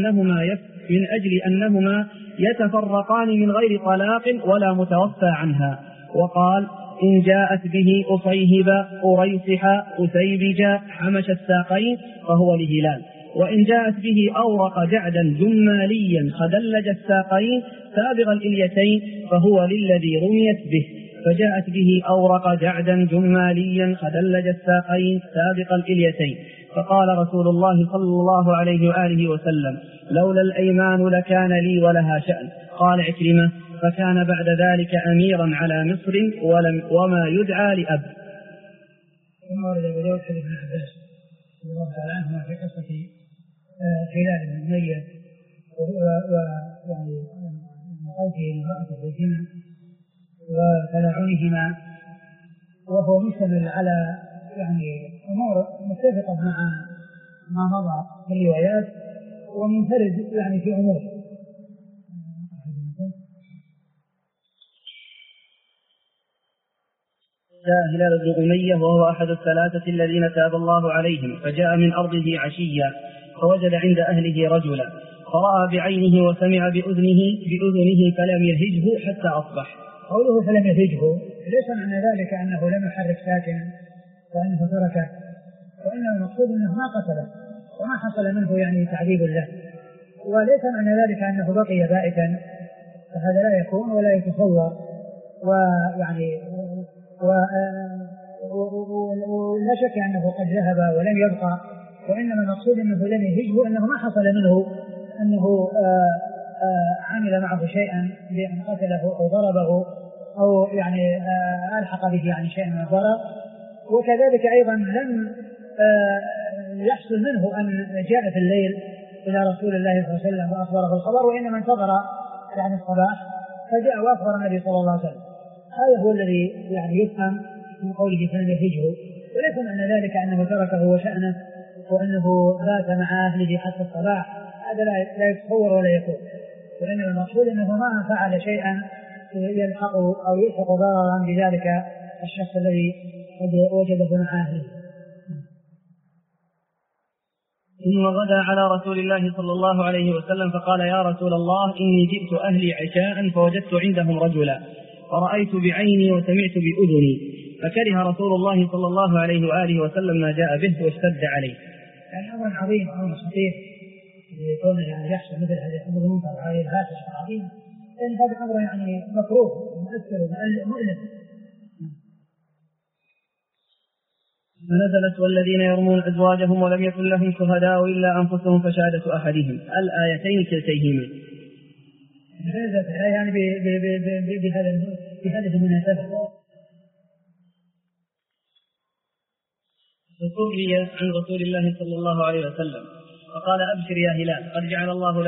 أجل أنهما يتفرقان من غير طلاق ولا متوفى عنها. وقال: إن جاءت به أصيهب أريسح أسيبج حمش الساقين فهو لهلال، وإن جاءت به أورق جعدا جماليا خدلج الساقين سابغ الإليتين فهو للذي رميت به. فجاءت به أورق جعدا جماليا خدلج الساقين سابق الإليتين. فقال رسول الله صلى الله عليه وآله وسلم: لولا الأيمان لكان لي ولها شأن. قال عكرمة: فكان بعد ذلك أميرا على مصر وما يدعى لأب. ثم ورد بذلك حديث ابن عباس رضي الله تعالى عنهما في قصة هلال بن أمية ويعني قوله لامرأته بيتهما وتلاعنهما، وهو مشتمل على يعني أمور متفقة مع ما مضى في الروايات ومنفرد يعني في أمور. جاء هلال بن أمية وهو أحد الثلاثة الذين تاب الله عليهم، فجاء من أرضه عشيا فوجد عند أهله رجلا، فرأى بعينه وسمع بأذنه فلم يهجه حتى أصبح. قوله فلم يهجه ليس معنى ذلك أنه لم يحرك ساكنا وأنه تركه، وإنما المقصود أنه ما قتله وما حصل منه يعني تعذيب له، وليس معنى ذلك أنه بقي بائتا، فهذا لا يكون ولا يتصور. ويعني ولا شك أنه قد ذهب ولم يبقى، وإنما المقصود أنه لم يهجه، أنه ما حصل منه أنه عمل معه شيئا بأن قتله أو ضربه أو يعني ألحق به يعني شيئا من الضرر. وكذلك أيضا لم يحصل منه أن جاء في الليل إلى رسول الله صلى الله عليه وسلم وأخبره الخبر، وإنما انتظر يعني الصباح فجاء وأخبر النبي صلى الله عليه وسلم. هذا هو الذي يعني يفهم من قوله فلم يهجه، وليس معنى ذلك أنه تركه وشأنه وأنه بات مع أهله حتى الصباح، هذا لا يتصور ولا يكون، وإنما المقصود أنه ما فعل شيئا يلحق أو يلحق ضررا بذلك الشخص الذي وجده مع أهله. ثم غدا على رسول الله صلى الله عليه وسلم فقال: يا رسول الله، إني جئت أهلي عشاء فوجدت عندهم رجلا، ورأيت بعيني وسمعت بأذني، فكره رسول الله صلى الله عليه وآله وسلم ما جاء به واشتد عليه. يعني أمر عظيم أمر خطير يكون يعني يحصل مثل هذا الأمر المنكر عليه الهاتف العظيم، لأن هذا أمر يعني مكروه ومؤثر ومؤلم. فنزلت: والذين يرمون أزواجهم ولم يكن لهم شهداء إلا أنفسهم فشهادة أحدهم، الآيتين كلتيهما. نزلت يعني بهذه المناسبة. وروي عن رسول الله صلى الله عليه وسلم فقال: أبشر يا هلال، قد جعل الله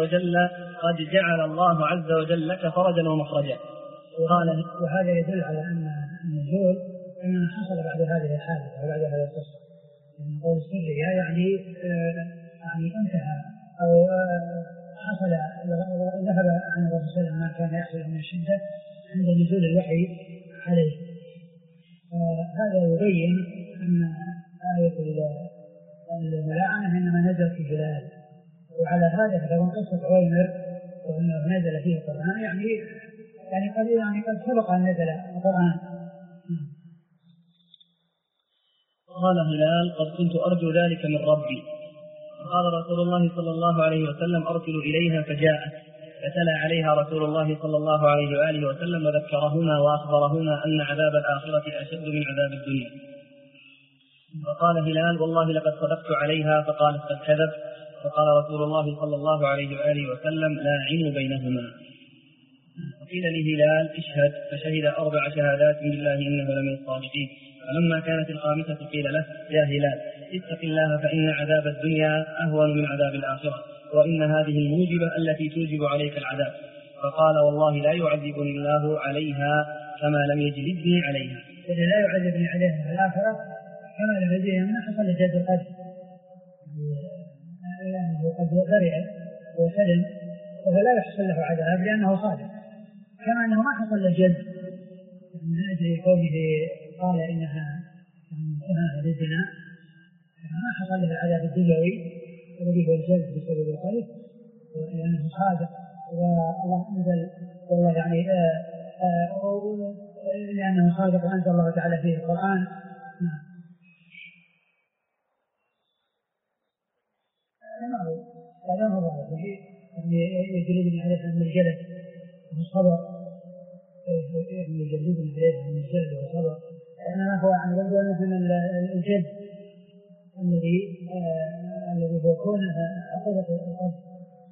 عز وجل لك فرجا ومخرجا. وهذا يدل على أن النزول إنما حصل بعد هذه الحادثة وبعد هذا القصة، لأن قول السرية يعني انتهى أو حصل ذهب عن الرسول صلى الله عليه وسلم ما كان يحصل من الشدة عند نزول الوحي عليه. هذا يبين أن آية الملاعنة إنما نزل في هلال، وعلى هذا فتكون قصة عويمر وأنه نزل فيه القرآن يعني قد سبق أن نزل القرآن. قال هلال: قد كنت أرجو ذلك من ربي. قال رسول الله صلى الله عليه وسلم: أرسل إليها فجاءت، فتلا عليها رسول الله صلى الله عليه وآله وسلم وذكرهما وأخبرهما أن عذاب الآخرة أشد من عذاب الدنيا. فقال هلال: والله لقد صدقت عليها. فقالت: قد كذب. فقال رسول الله صلى الله عليه وآله وسلم: لا عين بينهما. فقيل لهلال: اشهد. فشهد 4 شهادات بالله إنه لمن الصادقين. فلما كانت الخامسة قيل له: يا هلال، اتق الله فإن عذاب الدنيا أهون من عذاب الآخرة، وإن هذه الموجبة التي توجب عليك العذاب. فقال: والله لا يعذبني الله عليها كما لم يجلدني عليها. إذا لا يعذبني عليها في الآخرة كما لم يجلدني من حصل جد القدر، لأنه قد برئ وسلم وهو لا يحصل له عذاب لأنه صادق، كما أنه ما حصل له جد من أجل قوله قال إنها انتهى للزنا، ما حصل له العذاب الدنيوي الذي هو الجلد بسبب القذف، لأنه صادق والله أنزل والله لأنه صادق وأنزل الله تعالى فيه القرآن. هذا هو الرأي يجلدني عليها من الجلد والصبر، يجلدني عليها من الجلد والصبر، إنما هو عن من الجلد الذي هو كون عقوبة القذف.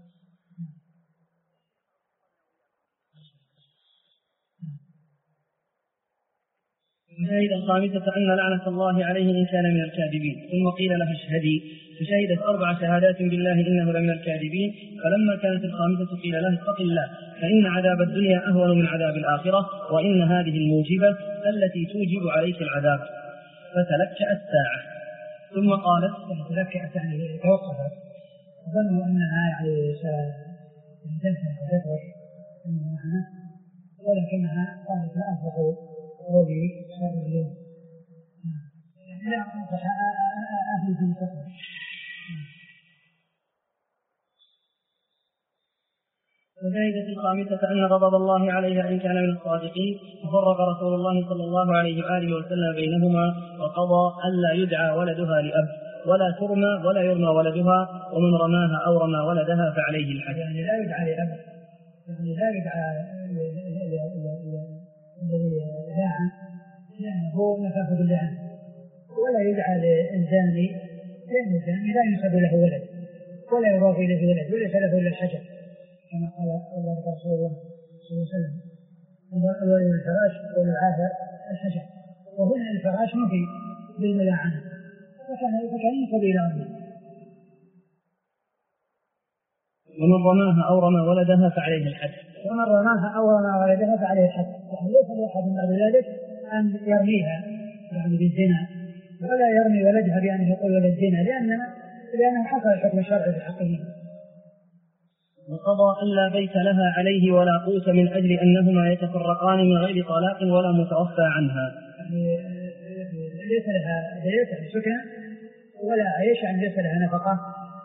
الشاهدة الخامسة أن لعنة الله عليه إن كان من الكاذبين. ثم قيل لها: اشهدي. فشهدت 4 شهادات بالله إنه لمن الكاذبين. فلما كانت الخامسة قيل لها: اتق الله فإن عذاب الدنيا أهون من عذاب الآخرة، وإن هذه الموجبة التي توجب عليك العذاب. فتلكأت ساعة ثم قالت: تلكأت يعني توقفت، ظنوا أنها يعني ستنفع ولكنها قالت: لا أفرح قولي هذا اليوم، لا أفرح أهلي في سفر. الفائدة الخامسة أن غضب الله عليها إن كان من الصادقين. ففرق رسول الله صلى الله عليه وآله وسلم بينهما، وقضى ألا يدعى ولدها لأب، ولا ترمى ولا يرمى ولدها، ومن رماها أو رمى ولدها فعليه الحد. يعني لا يدعى لأب، يعني لا يدعى الذي لاعن لأنه نخاف باللعن، ولا يدعى للزاني لأن الزاني لا ينسب له ولد ولا يضاف إليه ولد وليس له إلا الحجر، كما قال رسول الله صلى الله عليه وسلم: الولد الفراش والعافى الحجر. وهنا الفراش نفي بالملاعنة، فكان ينسب إلى أمه. ومن رماها أو رمى ولدها فعليه الحد. ومن رماها أو رمى ولدها فعليه الحد. يعني ليس لأحد من ذلك أن يرميها يعني بالزنا، ولا يرمي ولدها بأنه يقول ولد زنا، لأنه حصل الحكم الشرعي في حقه. وقضى ألا بيت لها عليه ولا قوت من أجل أنهما يتفرقان من غير طلاق ولا متوفى عنها. يعني ليس لها بيت سكن ولا عيش، يعني ليس لها نفقة،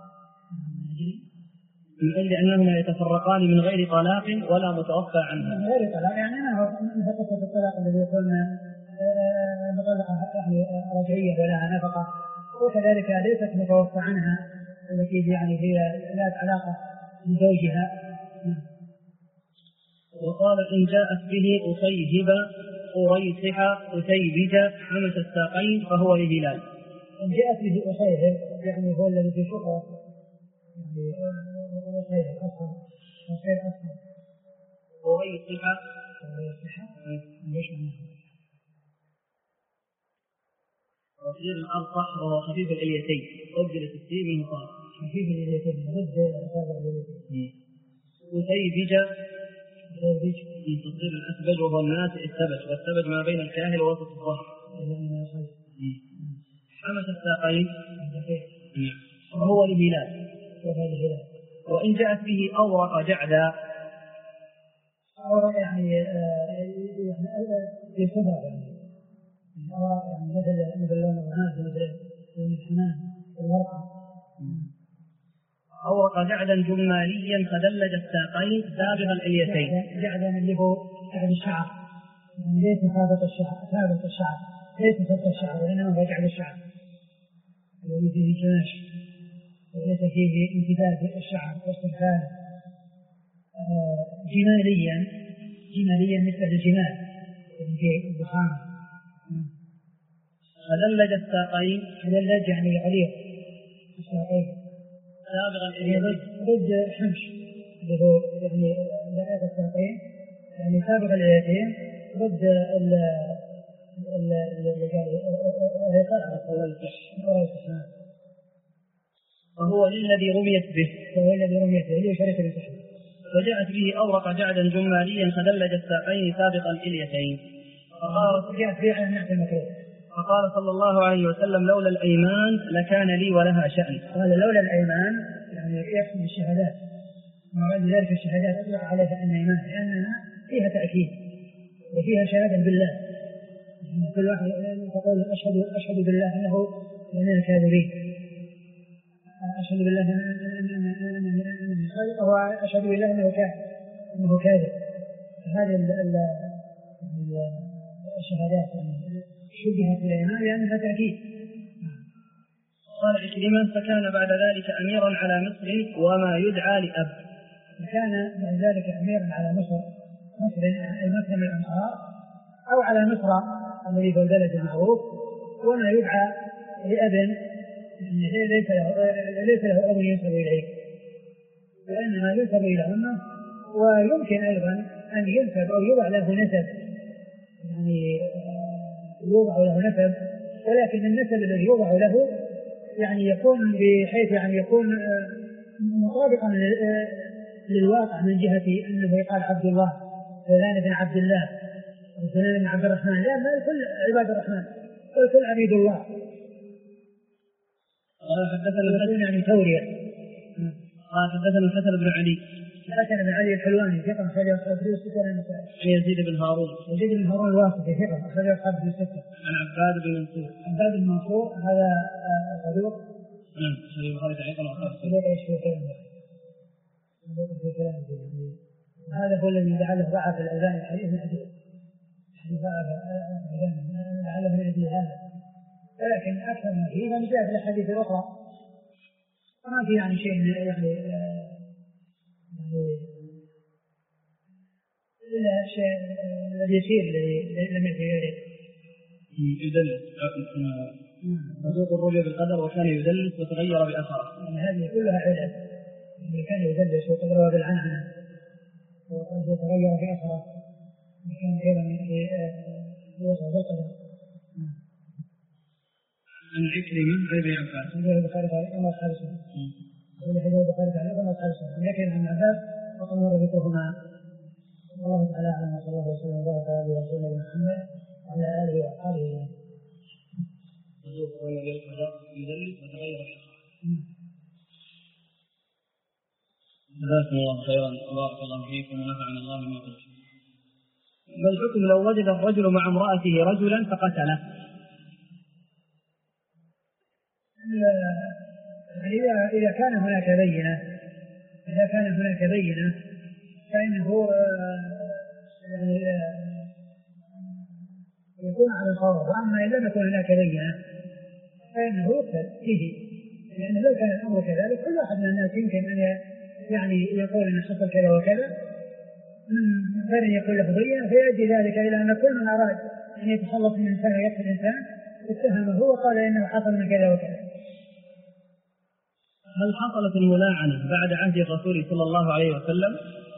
من أجل أنهما يتفرقان من غير طلاق ولا متوفى عنها. من غير طلاق يعني ما هو من حقيقة الطلاق الذي يكون مطلقة يعني رجعية ولها نفقة، وكذلك ليست متوفى عنها التي يعني هي لا علاقة من زوجها. وقال: إن جاءت به أصيهب قريصح أسيبج حمس الساقين فهو لهلال. إن جاءت به أصيهب يعني هو الذي في شقة قريصح وصير الأرصح وهو خفيف الإليتين، أبدلت السين من صار خفيف الإليتين ضد هذا الإليتين. وسيبج من تصير الأسبج وهو الناس السبج، والسبج ما بين الكاهل ووسط الظهر. حمس الساقين وهو لهلال. وإن جاءت به أورق جعدا. أورق يعني في صفرة يعني أورق يعني مثل لون الرماد مثل الحمام الورقة. أورق جعدا جماليا خدلج الساقين سابغ الإليتين. جعدا اللي هو جعد الشعر يعني ليس ثابت الشعر ليس ثابت الشعر وإنما هو جعد الشعر الذي فيه جناش وليس فيه امتداد الشعر واسترسال. جماليا مثل الجمال في الضخام. خدلج الساقين خدلج يعني عليق الساقين سابغ الإليتين رد حمش اللي هو يعني لقاء الساقين يعني سابغ الإليتين رد وهو الذي رميت به شركة الانتحار. وجاءت به أورق جعدا جماليا خدلج الساقين سابق الإليتين. فقال صلى الله عليه وسلم لولا الأيمان لكان لي ولها شأن. قال لولا الأيمان يعني يحسن الشهادات وبعد ذلك الشهادات أطلق عليها الأيمان لأنها فيها تأكيد وفيها شهادة بالله. كل واحد يقول أشهد بالله أنه من الكاذبين أشهد بالله أنه صادق وأشهد بالله أنه كاذب. هذه الشهادات شبهت بالإيمان لأنها تأكيد. قال عكرمة فكان بعد ذلك أميرا على مصر وما يدعى لأب. فكان بعد ذلك أميرا على مصر من الأنصار أو على مصر الذي هو البلد المعروف وما يدعى لأب ليس له أب ينسب إليه وإنما ينسب إلى أمه. ويمكن أيضا أن ينسب أو يوضع له نسب يعني يوضع له نسب ولكن النسب الذي يوضع له يعني يكون بحيث يعني يكون مطابقا للواقع من جهة أنه يقال عبد الله فلان بن عبد الله وفلان بن عبد الرحمن لا ما كل عباد الرحمن كل عبيد الله. حدثنا الحسن يعني تورية. حدثنا الحسن بن علي الحلواني ثقة أخرج أصحاب الستة عن يزيد بن هارون الواسطي ثقة أخرج أصحاب الستة عن عباد بن منصور هذا صدوق صحيح البخاري تعليقا صدوق في كلامه هذا هو الذي لعله ضعف الأذان الحديث من أجل ضعف الأذان لعله من أجل هذا ولكن أكثر ما فيه من جاء في الحديث الأخرى وما في يعني شيء يعني إلا الشيء اليسير الذي لم يكن يدلس صدوق الرؤيا بالقدر وكان يدلس وتغير بأثره. هذه كلها علل يعني كان يدلس وتغير بالعنعنة وتغير بأثره وكان أيضا يوصل بالقدر. عن عكرمة بن عباس البخاري تعليقا وأصحاب السنة البخاري تعليقا وأصحاب السنة لكن عن عباس وقد مر ذكرهما. الله تعالى أعلم وصلى الله وسلم وبارك على رسوله محمد وعلى آله وأصحابه أجمعين. يدلس وتغير جزاكم الله خيرا وبارك الله فيكم ونفعنا الله بما قلت. ما الحكم لو وجد الرجل مع امرأته رجلا فقتله؟ إذا كان هناك بينة فإنه يكون على القول. وأما إذا لم يكن هناك بينة فإنه يقتل فيه لأن لو كان الأمر كذلك كل واحد من الناس يمكن أن يعني يقول أن حصل كذا وكذا من غير أن يكون له بينة فيؤدي ذلك إلى أن كل من أراد أن يتخلص من إنسان ويقتل إنسان اتهمه وقال إنه حصل من كذا وكذا. هل حصلت الملاعنة بعد عهد الرسول صلى الله عليه وسلم؟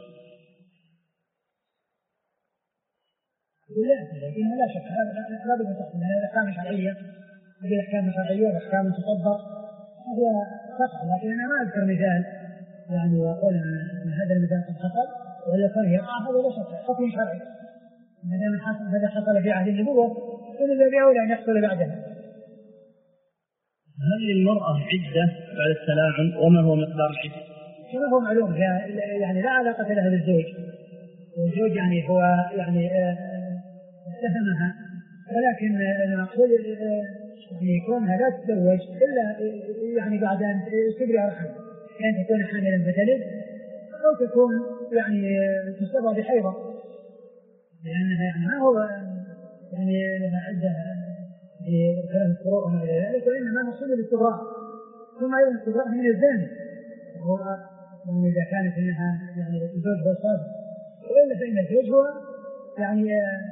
لكن لا شك لا بد من هذه الأحكام شرعية هذه الأحكام شرعية وأحكام تطبق هذا قطع. لكن أنا ما أذكر مثال يعني يقول أن هذا المثال قد حصل ولا يكون يقع هذا لا شك حكم شرعي ما دام هذا حصل في عهد النبوة فإن الذي أولى أن يحصل بعدها. هل للمرأة عدة بعد التلاعن وما هو مقدار العدة؟ هو معلوم يعني لا علاقة لها بالزوج، والزوج يعني هو يعني اتهمها، ولكن المقصود يعني كونها لا تتزوج إلا يعني بعد أن تبرئ رحمها، كأن تكون حاملا فتلد، أو تكون يعني تصاب بحيضة، لأنها يعني ما هو يعني لها عدة لثلاث فروع وما إلى ذلك، وإنما مقصود الاستبراء. ثم أيضا الاستبراء من الزاني، وهو إذا كانت إنها يعني الزوج هو صادق، وإلا فإن الزوج هو يعني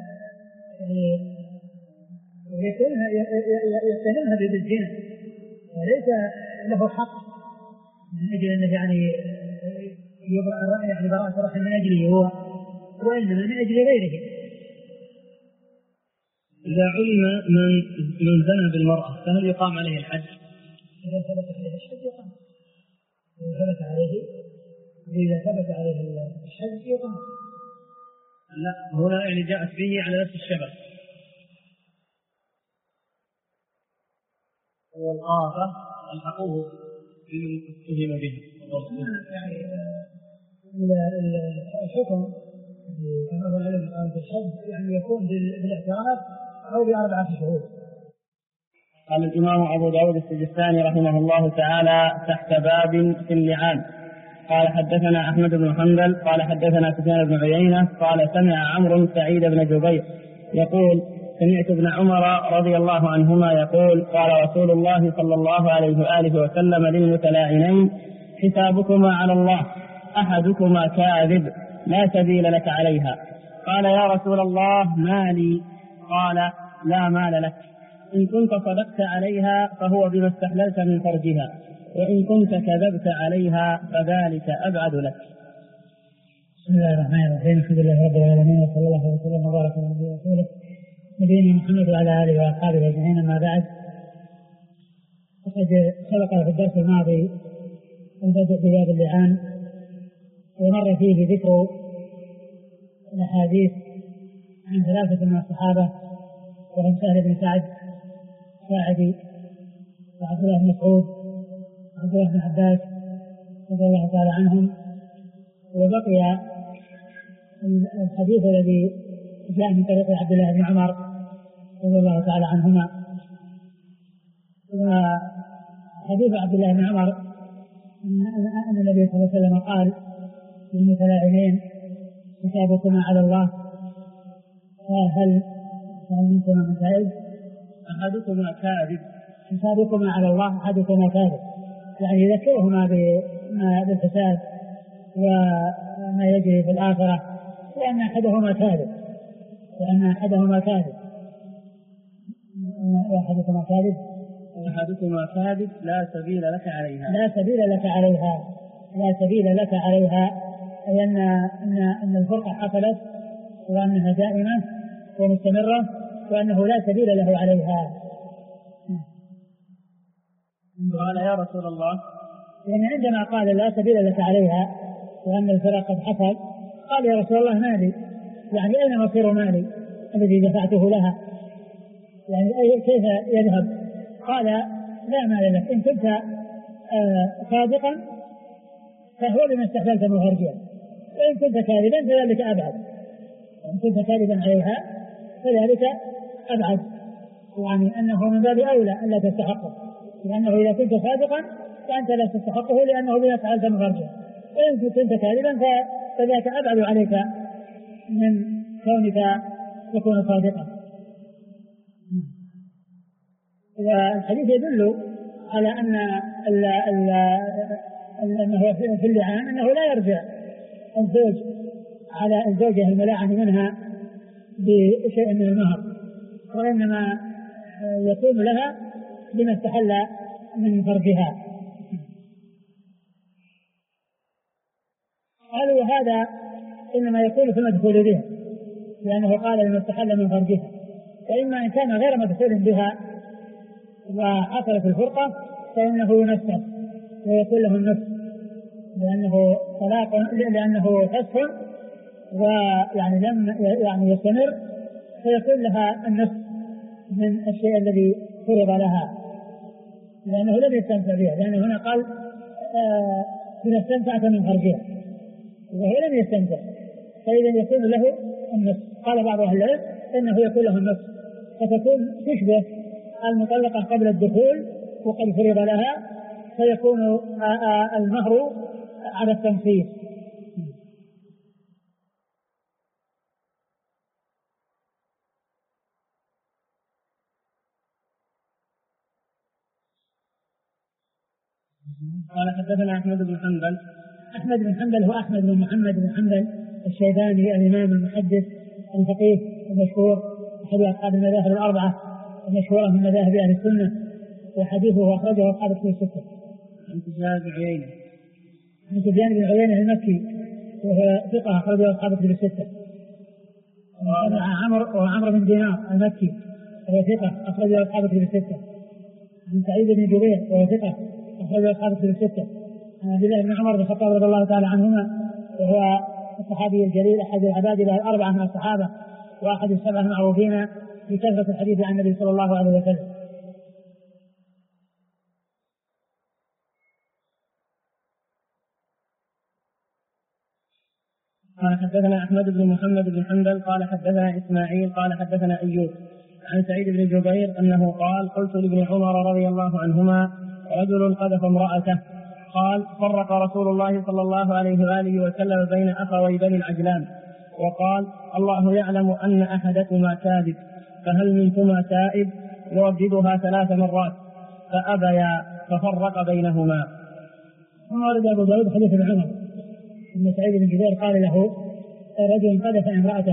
يتهمها بالزنا، وليس له حق من أجل أنه يعني يبرأ يعني براءة رحم من أجله هو، وإنما من أجل غيره. إذا علم من زنى بالمرأة فهل يقام عليه الحد؟ إذا ثبت عليه الحد يقام. إذا ثبت عليه الحد يقام. لا، هنا يعني جاءت به على نفس الشبه. والآخر الحقوه بمن اتهم به. يعني الحكم كما هو العلم قال في الحد يعني يكون بالاعتراف أو ب4 شهور. قال الإمام أبو داود السجستاني رحمه الله تعالى تحت باب في اللعان. قال حدثنا أحمد بن حنبل قال حدثنا سفيان بن عيينة قال سمع عمرو سعيد بن جبير يقول سمعت ابن عمر رضي الله عنهما يقول قال رسول الله صلى الله عليه وآله وسلم للمتلاعنين حسابكما على الله أحدكما كاذب لا سبيل لك عليها. قال يا رسول الله ما لي؟ قال لا مال لك، إن كنت صدقت عليها فهو بما استحللت من فرجها، وإن كنت كذبت عليها فذلك أبعد لك. بسم الله الرحمن الرحيم، الحمد لله رب العالمين، وصلى الله وسلم وبارك على نبينا ورسوله نبينا محمد وعلى آله وأصحابه أجمعين. أما بعد، فقد سبق في الدرس الماضي البدء بباب اللعان، ومر فيه ذكر الأحاديث عن 3 من الصحابة، وهم سهل بن سعد الساعدي وعبد الله بن مسعود وعبد الله بن عباس رضي الله تعالى عنهم. وبقي الحديث الذي جاء من طريق عبد الله بن عمر رضي الله تعالى عنهما. وحديث عبد الله بن عمر أن النبي صلى الله عليه وسلم قال للمتلاعنين حسابكما على الله، فهل منكما من تائب؟ أحدكما كاذب. حسابكما على الله أحدكما كاذب، يعني يذكرهما بالحساب وما يجري في الآخرة، لأن أحدهما كاذب أحدكما كاذب لا سبيل لك عليها، أي أن الفرقة حصلت، وأنها دائمة ومستمرة، وأنه لا سبيل له عليها. قال يا رسول الله، يعني عندما قال لا سبيل لك عليها وأن الفرق قد حصل، قال يا رسول الله مالي، يعني أين مصير مالي الذي دفعته لها؟ يعني كيف يذهب؟ قال لا مال لك، إن كنت صادقا فهو بما استحللت من فرجها، وإن كنت كاذبا فذلك أبعد. وإن كنت كاذبا عليها فذلك أبعد، يعني أنه من باب أولى ألا تستحقه، لأنه إذا كنت صادقا فأنت لا تستحقه لأنه بما فعلت من فرجها، وإن كنت كاذبا فذاك أبعد عليك من كونك تكون صادقا. والحديث يدل على أنه في اللعان أنه لا يرجع الزوج على الزوجة الملاعن منها بشيء من المهر، وإنما يكون لها بما استحل من فرجها. قالوا وهذا إنما يكون في المدخول بها، لأنه قال بما استحل من فرجها، فإما إن كان غير مدخول بها وحصلت الفرقة فإنه ينفذ ويكون له النفس، لأنه طلاق، لأنه فسخ ويعني لم يعني يستمر، فيكون لها النفس من الشيء الذي فرض لها، لأنه لم يستمتع بها، لأنه هنا قال إذا استمتعت من فرجها وهو لم يستمتع فإذا يكون له النصف. قال بعض أهل العلم إنه يكون له النصف، فتكون تشبه المطلقة قبل الدخول وقد فرض لها، فيكون المهر على التنصيص. قال حدثنا أحمد بن حنبل. أحمد بن حنبل هو أحمد بن محمد بن حنبل الشيباني الإمام المحدث الفقيه المشهور، أحد أصحاب المذاهب الأربعة المشهورة من مذاهب أهل السنة، وحديثه أخرجه أصحاب الكتب الستة. عن سفيان بن عيينة. عن سفيان بن عيينة المكي وهو ثقة أخرجه أصحاب الكتب الستة. وعمرو بن دينار المكي وهو ثقة أخرجه أصحاب الكتب الستة. عن سعيد بن جبير وهو ثقة أخرجه أصحاب الكتب الستة. عن عبد الله بن عمر بن الخطاب رضي الله تعالى عنهما وهو الصحابي الجليل أحد العبادلة الأربعة من الصحابة وأحد السبعة المعروفين بكثرة الحديث عن النبي صلى الله عليه وسلم. قال حدثنا أحمد بن محمد بن حنبل قال حدثنا إسماعيل قال حدثنا أيوب عن سعيد بن جبير أنه قال قلت لابن عمر رضي الله عنهما رجل قذف امرأته قال فرق رسول الله صلى الله عليه وآله وسلم بين أخوي بني العجلان وقال الله يعلم أن أحدكما كاذب فهل منكما تائب يرددها 3 مرات فأبيا ففرق بينهما. ورد أبو داود حديث ابن عمر أن سعيد بن جبير قال له رجل قذف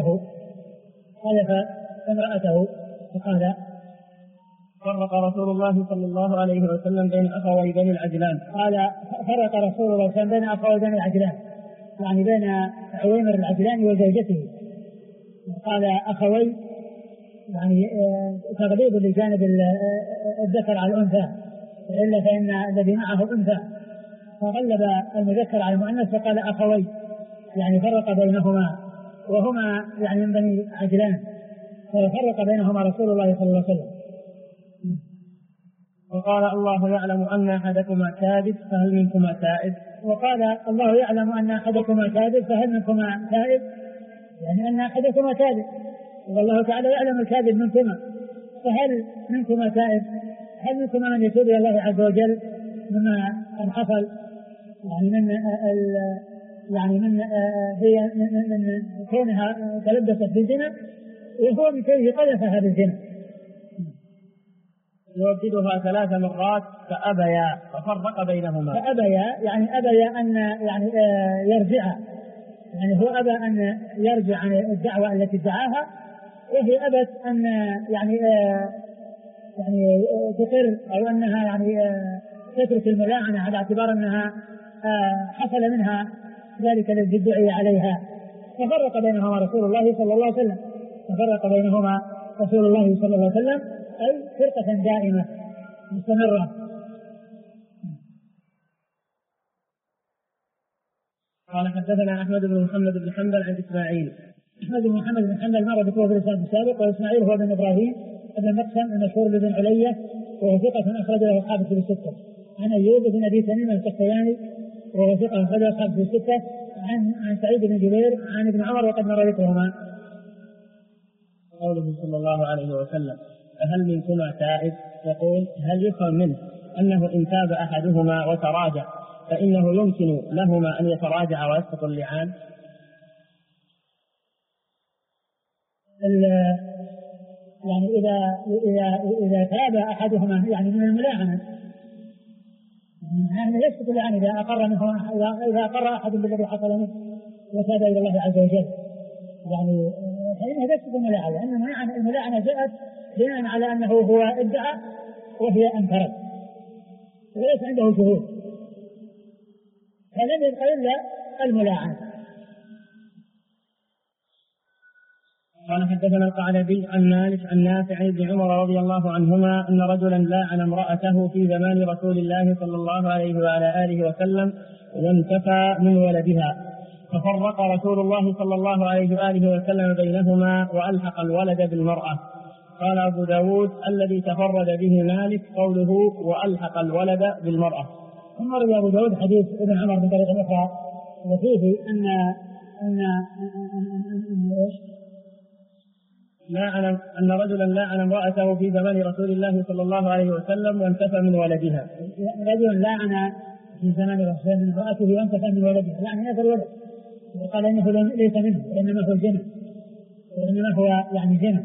امرأته فقال فرق رسول الله صلى الله عليه وسلم بين أخوي بني العجلان. قال فرق رسول الله صلى الله عليه وسلم بين أخوي بني العجلان يعني بين عويمر العجلاني وزوجته. قال أخوي يعني تغليب لجانب الذكر على الأنثى إلا فإن الذي معه أنثى فغلب المذكر على المؤنث فقال أخوي يعني فرق بينهما وهما يعني من بني عجلان ففرق بينهما رسول الله صلى الله عليه وسلم. وقال الله يعلم أن أحدكما كاذب فهل منكما تائب. وقال الله يعلم أن أحدكما كاذب فهل منكما تائب يعني أن أحدكما كاذب والله تعالى يعلم الكاذب منكما فهل منكما تائب هل منكما من يتوب إلى الله عز وجل مما حصل يعني من هي من كونها تلبست بالزنا وهو من كونه قذفها بالزنا. يرددها 3 مرات فأبيا ففرق بينهما. فأبيا يعني أبيا أن يعني يرجع يعني هو أبى أن يرجع عن الدعوة التي ادعاها وهي أبت أن يعني تقر أو أنها يعني تترك الملاعنة على اعتبار أنها حصل منها ذلك الذي ادعي عليها ففرق بينهما رسول الله صلى الله عليه وسلم. ففرق بينهما رسول الله صلى الله عليه وسلم أي فرقة دائمة مستمرة. قال حدثنا أحمد بن محمد بن حنبل عن إسماعيل. أحمد بن محمد بن حنبل مر بكوه في الإسلام السابق وإسماعيل هو بن إبراهيم بن مقسم المشهور بن علية وهو ثقة أخرج له أصحاب الكتب الستة. عن أيوب بن أبي تميم السختياني وهو ثقة أخرج له أصحاب الكتب الستة. عن سعيد بن جبير عن ابن عمر وقد مر ذكرهما. قوله صلى الله عليه وسلم فهل منكما تائب يقول هل يفهم منه أنه إن تاب أحدهما وتراجع فإنه يمكن لهما أن يتراجع ويسقط اللعان. يعني إذا تاب أحدهما يعني من الملاعنة يعني يسقط اللعان إذا أقر أحد بالذي حصل منه وتاب إلى الله عز وجل يعني فإنها تسقط الملاعنة لأن الملاعنة جاءت بناء على أنه هو ادعى وهي أنكرت وليس عنده شهود فلم يبقى إلا الملاعنة. قال حدثنا القعنبي عن مالك عن نافع عن ابن عمر رضي الله عنهما أن رجلا لاعن امرأته في زمان رسول الله صلى الله عليه وعلى آله وسلم وانتفى من ولدها ففرق رسول الله صلى الله عليه وآله وسلم بينهما وألحق الولد بالمرأة. قال أبو داود الذي تفرد به مالك قوله وألحق الولد بالمرأة. ثم روى أبو داود حديث ابن عمر من طريق أخرى وفيه أن رجلا لعن امرأته في زمان رسول الله صلى الله عليه وسلم وانتفى من ولدها. رجل لعن في زمان رسول الله امرأته وانتفى من ولدها، لعن هذا الولد وقال إنه ليس منه وإنما هو الزنا، وإنما هو يعني زنا.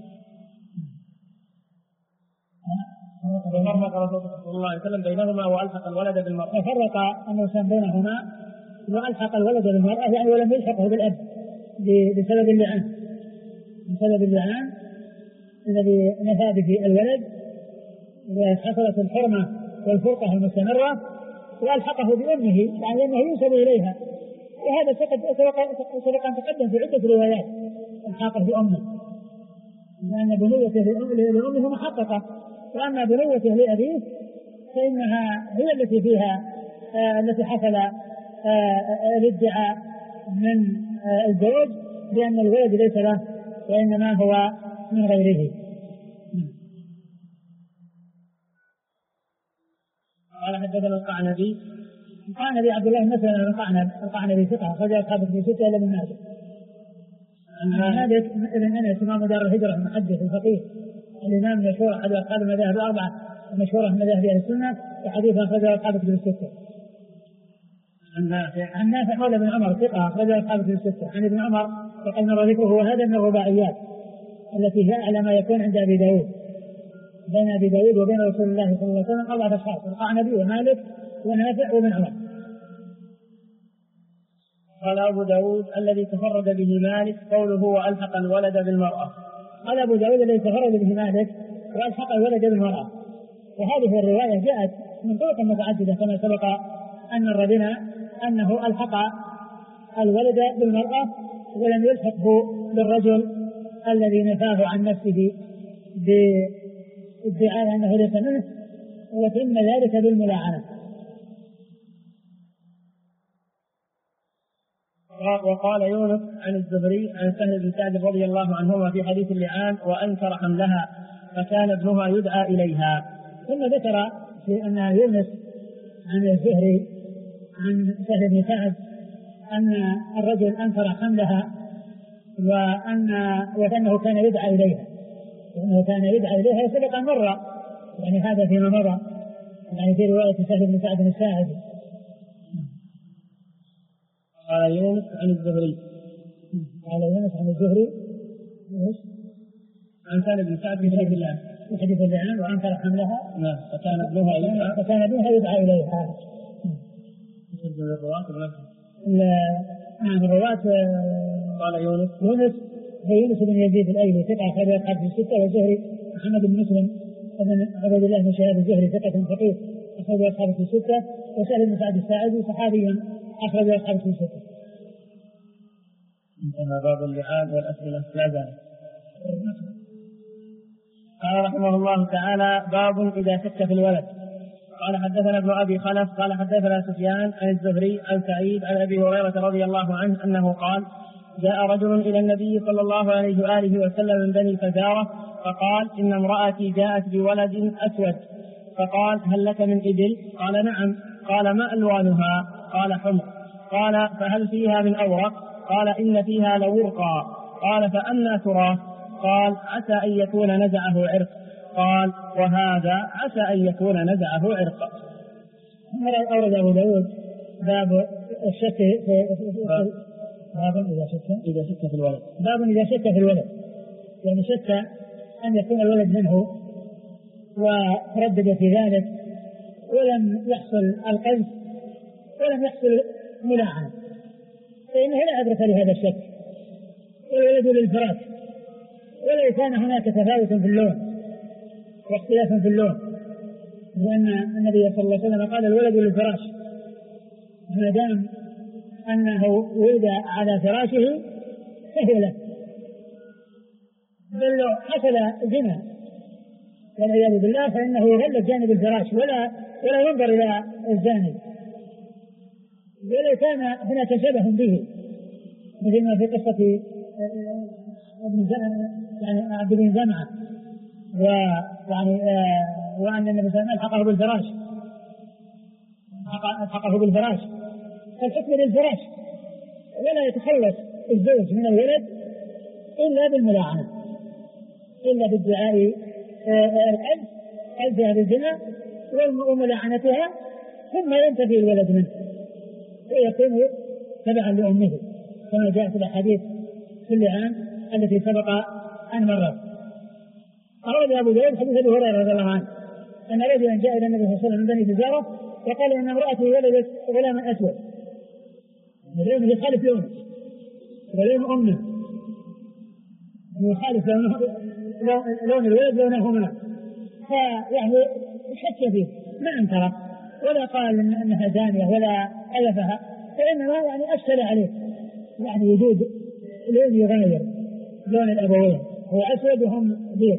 ففرق رسول الله صلى الله عليه وسلم بينهما وألحق الولد بالمرأة. ففرق النبي صلى الله عليه وسلم بينهما وألحق الولد بالمرأة، يعني ولم يلحقه بالأب بسبب اللعان، بسبب اللعان الذي نفى به الولد وحصلت الحرمة والفرقة المستمرة، وألحقه بأمه يعني أنه ينسب إليها، وهذا سبق أن تقدم في عدة روايات الحاقه بأمه، لأن بنوته لأمه محققة، وأما بنوته لأبيه فإنها هي التي فيها التي حصل الادعاء من الزوج بأن الولد ليس له وإنما هو من غيره. قال حدثنا القعنبي عبد الله مثلا القعنبي ثقة أخرج أصحاب في ستة إلى من ماجه. مالك بن أنس إمام دار الهجرة المحدث الفقيه الإمام المشهور أحد أصحاب المذاهب الأربعة المشهورة من مذاهب أهل السنة، وحديث أخرج أصحاب في الستة. عن نافع مولى بن عمر ثقة أخرج أصحاب في الستة. عن ابن عمر وقد مر ذكره وهذا من الرباعيات التي هي أعلى ما يكون عند أبي داود، بين أبي داود وبين رسول الله صلى الله عليه وسلم 4 أشخاص: القعنبي ومالك ونافع وابن عمر. قال أبو داود الذي تفرد به مالك قوله وألحق الولد بالمرأة. قال أبو داود الذي تفرد به مالك وألحق الولد بالمرأة، وهذه الرواية جاءت من طرق متعددة كما سبق أن ربنا أنه ألحق الولد بالمرأة ولم يلحقه بالرجل الذي نفاه عن نفسه بادعاء أنه ليس منه، وتم ذلك بالملاعنة. وقال يونس عن الزهري عن سهل بن سعد رضي الله عنهما في حديث اللعان وأنكر حملها فكان ابنها يدعى إليها. ثم ذكر في أن يونس عن الزهري عن سهل بن سعد أن الرجل أنكر حملها وأنه كان يدعى إليها، وسبق مرة يعني هذا فيما مضى يعني في رواية سهل بن سعد الساعدي. قال يونس عن الزهري عن سهل بن سعد في حديث اللعان وأنكر حملها فكان ابنها يدعى إليها. الرواة قال يونس هو يونس بن يزيد الأيلي ثقة أخرج أصحاب في الستة، والزهري محمد بن مسلم ومن عبد الله بن شهاب الزهري ثقة فقيه أخرج أصحاب في الستة، وسهل بن سعد الساعدي صحابي أخرج أصحاب في الستة. انتهى باب اللعان والأسئلة لا زال. قال رحمه الله تعالى: باب إذا شك في الولد. قال حدثنا ابن أبي خلف قال حدثنا سفيان عن الزهري عن سعيد عن أبي هريرة رضي الله عنه أنه قال: جاء رجل إلى النبي صلى الله عليه وآله وسلم من بني فزارة فقال: إن امرأتي جاءت بولد أسود، فقال: هل لك من إبل؟ قال: نعم. قال: ما ألوانها؟ قال: حمر. قال: فهل فيها من أورق؟ قال: إن فيها لورقا. قال: فأنى تراه؟ قال: عسى أن يكون نزعه عرق. قال: وهذا عسى أن يكون نزعه عرق. أورد أبو داود باب الشك إذا شك في الولد. باب إذا شك في الولد، يعني شك أن يكون الولد منه وتردد في ذلك ولم يحصل القذف ولم يحصل ملاعنة، فإنه لا عبرة لهذا الشك، والولد للفراش، ولا كان هناك تفاوت في اللون واختلاف في اللون، لأن النبي صلى الله عليه وسلم قال: الولد للفراش، ما دام أنه ولد على فراشه فهو له، بل لو حصل زنا والعياذ بالله فإنه يغلب جانب الفراش ولا ينظر إلى الزاني، ولا كان هناك شبه به، مثل ما في قصة يعني عبد بن زمعة وأن النبي صلى الله عليه وسلم ألحقه بالفراش، ألحقه بالفراش، فالحكم للفراش، ولا يتخلص الزوج من الولد إلا بالملاعنة، إلا بالدعاء قلبها بالزنا وملاعنتها، ثم ينتفي الولد منه ويكون تبعا لأمه كما جاء في الأحاديث في اللعان التي سبق أن مرت. أورد أبو داود حديث أبي هريرة رضي الله عنه أن رجلا جاء إلى النبي صلى الله عليه وسلم من بني فزارة وقال إن امرأتي ولدت غلاما أسود، اليوم يخالف لونه ولون أمه، يخالف لون الولد لونهما، فيعني شك فيه، ما انكر ولا قال انها زانيه ولا ألفها، فانما يعني اشكل عليه يعني وجود لون يغير لون الابوين، هو اسود وهم بيض.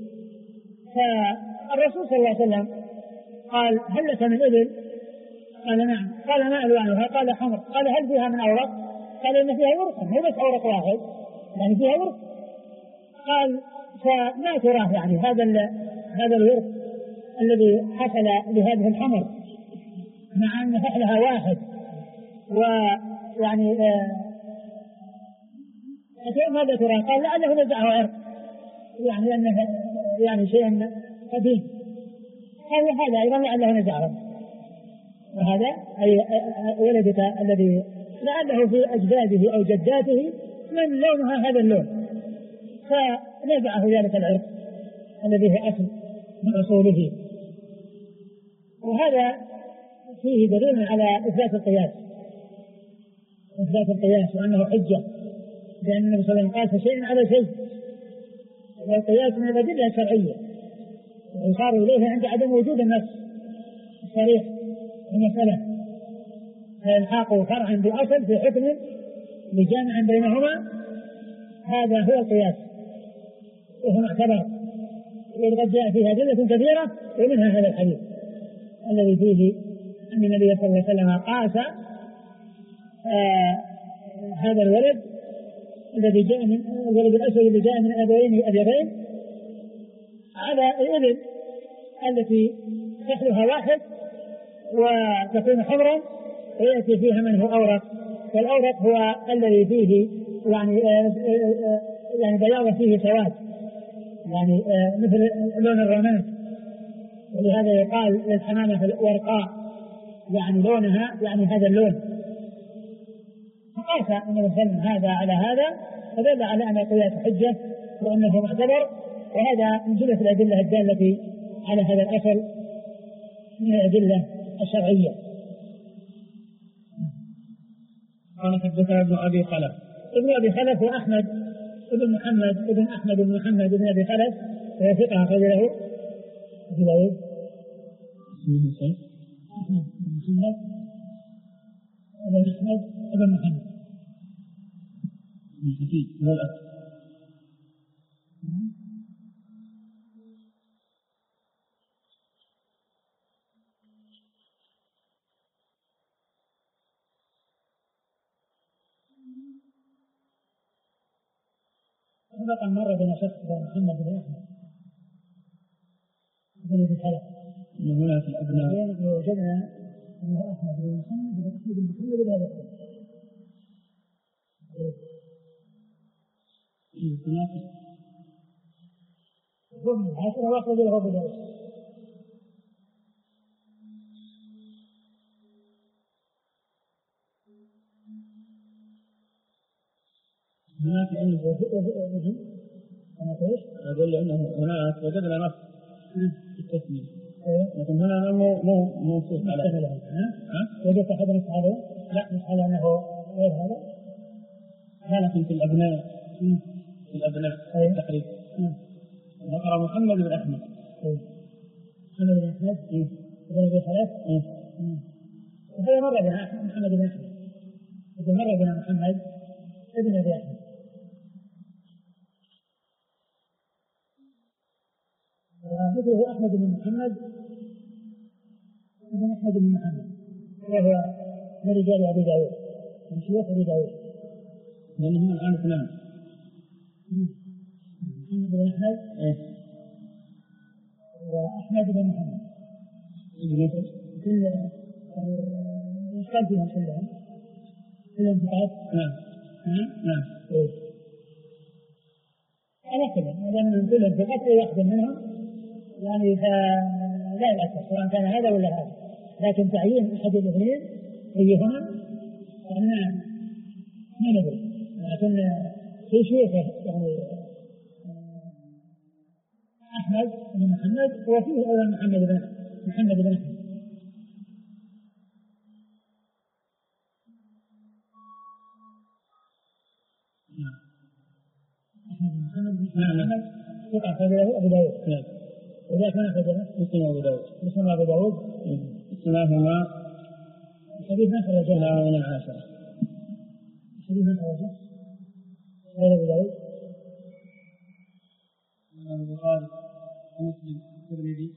فالرسول صلى الله عليه وسلم قال هل لك من ابل؟ قال نعم. قال ما الوانها؟ قال حمر. قال هل فيها من اوراق؟ قال ان فيها ورق، مو بس اورق واحد، يعني فيها ورق. قال فما تراه يعني هذا الورق الذي حصل لهذه الحمر مع ان فحلها واحد، ويعني ماذا ترى؟ قال لعله نزعه عرق، يعني انه يعني شيء قديم. قال هذا ايضا لعله نزعه، وهذا اي ولدك الذي لعله في اجداده او جداته من لونها هذا اللون، فنزعه ذلك العرق الذي هو اصل من اصوله. وهذا فيه دليل على إثبات القياس، وأنه حجة، لأن النبي صلى الله عليه وسلم قال شيء على شيء، والقياس من الأدلة الشرعية ويصار إليه عند عدم وجود النص الصريح في المسألة، فيلحق فرعا بأصل في حكم لجامع بينهما، هذا هو القياس وهو معتبر. وقد جاء فيها أدلة كثيرة ومنها هذا الحديث الذي فيه أن النبي صلى الله عليه وسلم قاس هذا الولد الذي جاء من الولد الأسود الذي جاء من أبوين أبيضين على الإبل التي فحلها واحد وتكون حمرا ويأتي فيها من هو أورق، والأورق هو الذي فيه يعني بياض فيه سواد، يعني مثل لون الرماد، ولهذا يقال للحمامة الورقاء، يعني لونها يعني هذا اللون. فقاس النبي صلى الله عليه وسلم هذا على هذا، فدل على أن القياس حجة وأنه معتبر، وهذا من جملة الأدلة الدالة على هذا الأصل من الأدلة الشرعية. قال حدثنا ابن أبي خلف. ابن أبي خلف وأحمد ابن محمد ابن أحمد بن محمد بن أبي خلف، وهو ثقة أخرج له أبي داود. محمد ابن محمد سبق مرة بين شخص محمد بن أحمد بن أبي خلف هنا في الأبناء وجدنا أنه أحمد بن محمد بن أحمد بن محمد بن أبي خلف. حسن واخرج له أبو داود. هناك أنه أقول أنه هناك وجدنا نص في التسمية، لكن هنا مو منصوص على وجدت أحد نص عليه؟ لا، مش على أنه غير هذا، لكن في الأبناء تقريبا ذكر محمد بن أحمد. محمد بن أحمد بن أبي خلف. هذا مرة بنا محمد بن أحمد، مرة بنا محمد بن أبي أحمد. مثله أحمد بن محمد بن أحمد بن محمد، وهو من رجال أبي داود، من شيوخ أبي داود، لأنهم الآن اثنان، محمد بن أحمد وأحمد بن محمد. يشكل فيهم كلهم الانتقاد. نعم. على كذا لأن كل انتقاد أي واحد منهم يعني لا يؤثر سواء كان هذا ولا هذا، لكن تعيين أحد الاثنين أيهما أنا ما ندري، لكن في شيء يعني أحمد بن محمد وفيه أيضا محمد بن أحمد. محمد قطع فجره أبو داود. وإذا كان فجره مسلم أبو داود اسمهما حديث من خرجه من العاشرة. حديث من خرجه غير أبو داود البخاري مسلم الترمذي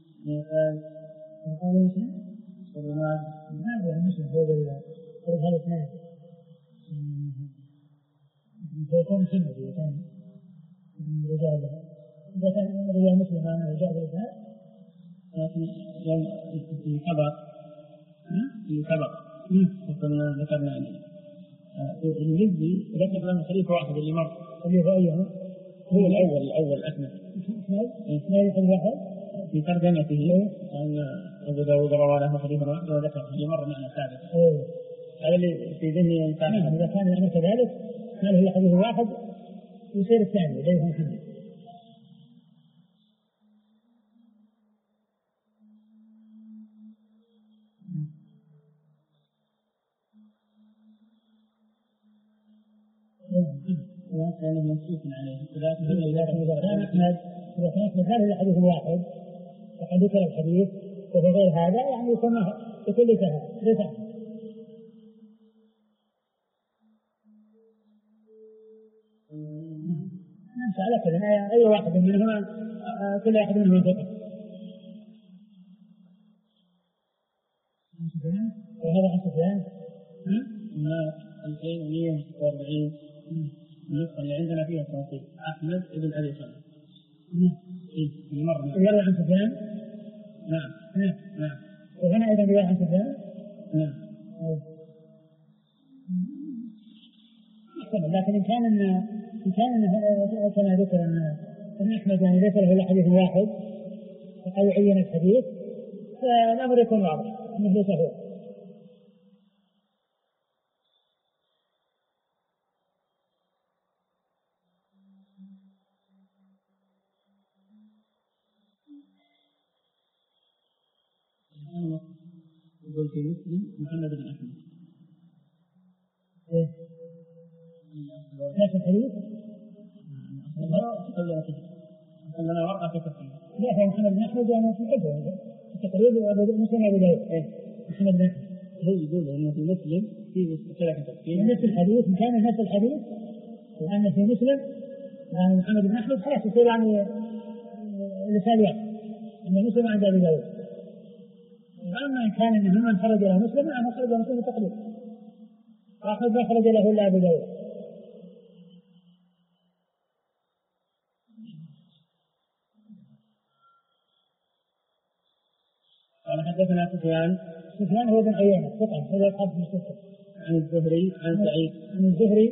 وقال مسلم هذا مسلم هو هذا الاثنين فيكون سنة كان رجال إذا كان رجال مسلم عن رجال الإسلام لكن في خبر وكنا ذكرنا المزي ذكر لنا خليفة واحد اللي مر خليفة أيها هو الأول أكمل ما يخلي واحد في ترجمته أن أبو داود روى له خليفة واحد وذكر اللي مر معنا ثابت. هذا اللي في ذهني كان إذا كان الأمر كذلك قال هو حديث واحد يصير الثاني ليس محمد. وكان منصوص عليه إذا كان أحمد هذا الحديث الواحد وقد ذكر الحديث وفي غير هذا يعني يكون بكل سهل ليس على كذا أي واحد منهما كل واحد منهم ثقة. وهذا عن سفيان 2146 النسخة اللي عندنا فيها التوصيل أحمد بن أبي سلمة. يروي عن سفيان. نعم. وهنا أيضا يروي عن سفيان. نعم. لكن إن كان كما ذكر أن أحمد يعني ليس له إلا حديث واحد أو يعين الحديث فالأمر يكون واضح أنه ليس هو. يقول في مسلم محمد بن أحمد. نفس الحديث؟ أنا ورقة في التقريب. لا هو محمد بن أحمد يعني في الحجة التقريب مسلم أبو داود. محمد بن أحمد هو يقول إنه في مسلم في ثلاثة نفس الحديث إن كان نفس الحديث وأن في مسلم يعني محمد بن أحمد خلاص يصير يعني لسان واحد أن مسلم عند أبو داود. أما إن كان إنه من خرج إلى مسلم أنا خرج إلى مسلم تقريب وأحمد ما خرج له إلا أبو داود. قال حدثنا سفيان هو بن عيينة ثقة هو أصحاب بن سفيان عن الزهري عن سعيد عن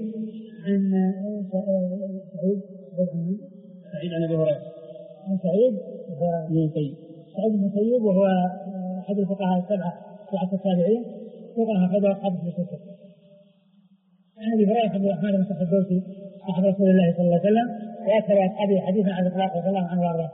سعيد عن أبي هريرة عن سعيد بن المسيب سعيد بن المسيب وهو أحد الفقهاء السبعة في عصر التابعين ثقة أخرجه أصحاب بن سفيان عن أبي هريرة عبد الرحمن بن صخر الدوسي صاحب رسول الله صلى الله عليه وسلم وأكثر أصحابه حديثا عن الإطلاق رضي الله عنه وأرضاه.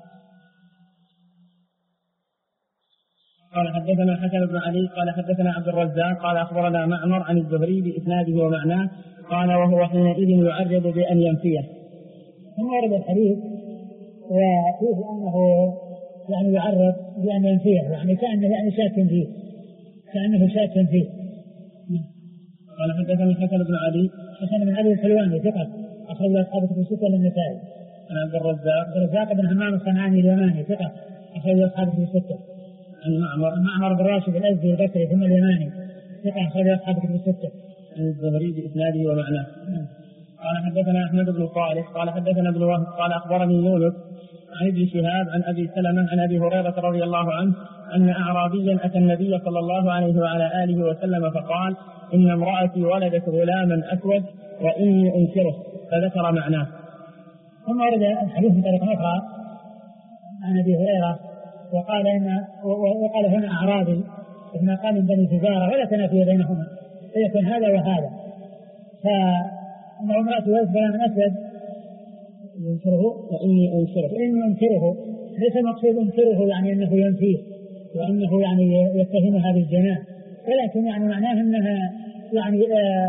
قال حدثنا حسن بن علي قال حدثنا عبد الرزاق قال أخبرنا معمر عن الزهري بإسناده ومعناه قال وهو حينئذ يعرض بأن ينفيه. ثم ورد الحديث وفيه أنه يعني يعرض بأن ينفيه يعني كأنه يعني شاك فيه كأنه شاك فيه. قال حدثنا حسن بن علي الحلواني ثقة أخرج أصحابه في ستة للنسائي. عن عبد الرزاق بن همام الصنعاني اليماني ثقة أخرج أصحابه في ستة. عن معمر بن راشد الأزدي البصري ثم اليماني ثقة أخرج أصحابه في ستة. عن الزهري بإسناده ومعناه. قال حدثنا أحمد بن صالح قال حدثنا ابن وهب قال أخبرني يونس عن ابن شهاب عن أبي سلمة عن أبي هريرة رضي الله عنه أن أعرابيا أتى النبي صلى الله عليه وعلى آله وسلم فقال إن امرأتي ولدت غلاما أسود وإني أنكره، فذكر معناه. ثم ورد الحديث من طريق أخرى عن أبي هريرة وقال هنا أعرابي ابن قال من بني فزارة ولا تنافي بينهما فيكون هذا وهذا. فإن امرأتي ولدت غلاما أسود ينكره وإني أنكره ليس مقصود أنكره يعني أنه ينفيه وأنه يعني يتهمها بالجنان، ولكن يعني معناه أنها يعني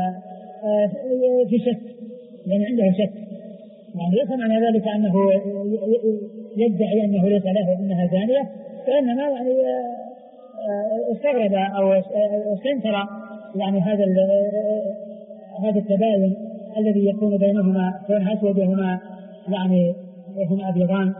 في شك، يعني عنده شك، يعني ليس معنى ذلك أنه يدعي أنه ليس له أنها زانية، وإنما يعني استغرب أو استنكر يعني هذا التباين الذي يكون بينهما كون أسود وهما يعني هما أبيضان.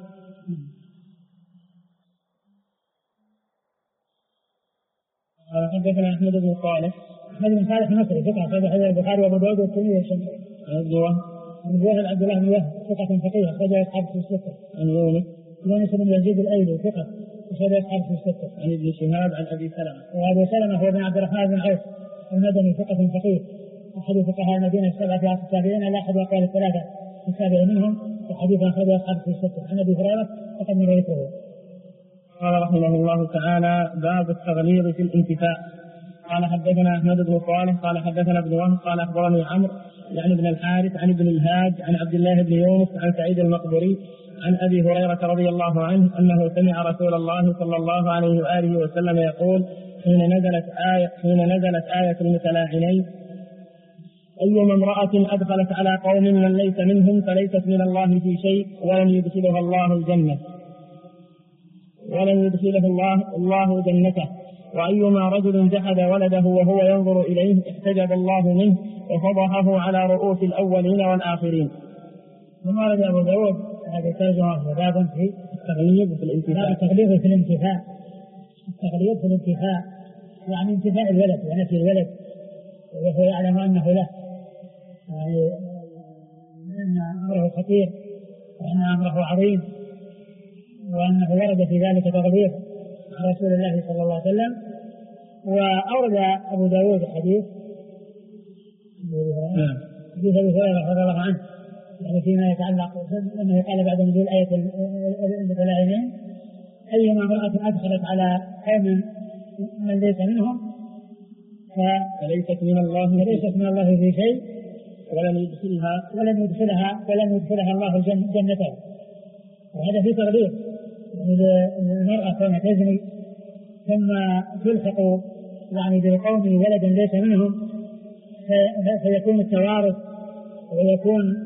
حدثنا أحمد بن صالح المصري ثقة أخرج حديث البخاري وأبو داود والترمذي والشافعي. عن وهب عبد الله بن وهب ثقة فقيه أخرج أصحاب في الستة. عن يونس بن يزيد الأيلي ثقة أخرج أصحاب في الستة. عن ابن شهاب عن أبي سلمة وأبو سلمة هو بن عبد الرحمن بن عوف المدني ثقة فقيه أحد فقهاء المدينة السبعة في عصر التابعين لا أحد أقوال الثلاثة السابع منهم، وحديث أخرج أصحاب في الستة. عن أبي هريرة فقد مر ذكره. قال رحمه الله تعالى باب التغليظ في الانتفاء. قال حدثنا أحمد بن صالح قال حدثنا ابن وهب قال أخبرني عمرو يعني بن الحارث عن ابن الهاج عن عبد الله بن يونس عن سعيد المقبري عن أبي هريرة رضي الله عنه أنه سمع رسول الله صلى الله عليه وآله وسلم يقول حين نزلت آية المتلاعنين أيما امرأة أدخلت على قوم من ليس منهم فليست من الله في شيء ولن يدخلها الله الجنة ولن يدخله الله جنته، وأيما رجل جحد ولده وهو ينظر إليه احتجب الله منه وفضحه على رؤوس الأولين والآخرين. ثم ورد أبو داود هذا ترجمة باب في التغليظ في الانتفاء. التغليظ في الانتفاء يعني انتفاء الولد ونفي الولد وهو يعلم أنه له، يعني أن أمره خطير وأن أمره عظيم وأنه ورد في ذلك تغليظ رسول الله صلى الله عليه وسلم. وأورد أبو داود حديث أبي هريرة رضي الله عنه يعني فيما يتعلق أنه قال بعد نزول آية المتلاعنين أيما امرأة أدخلت على قوم من ليس منهم فليست من الله في شيء ولن يدخلها الله جنته. وهذا في تغليظ المرأة كانت تزني ثم تلحق يعني بالقوم ولد ليس منهم فيكون التوارث ويكون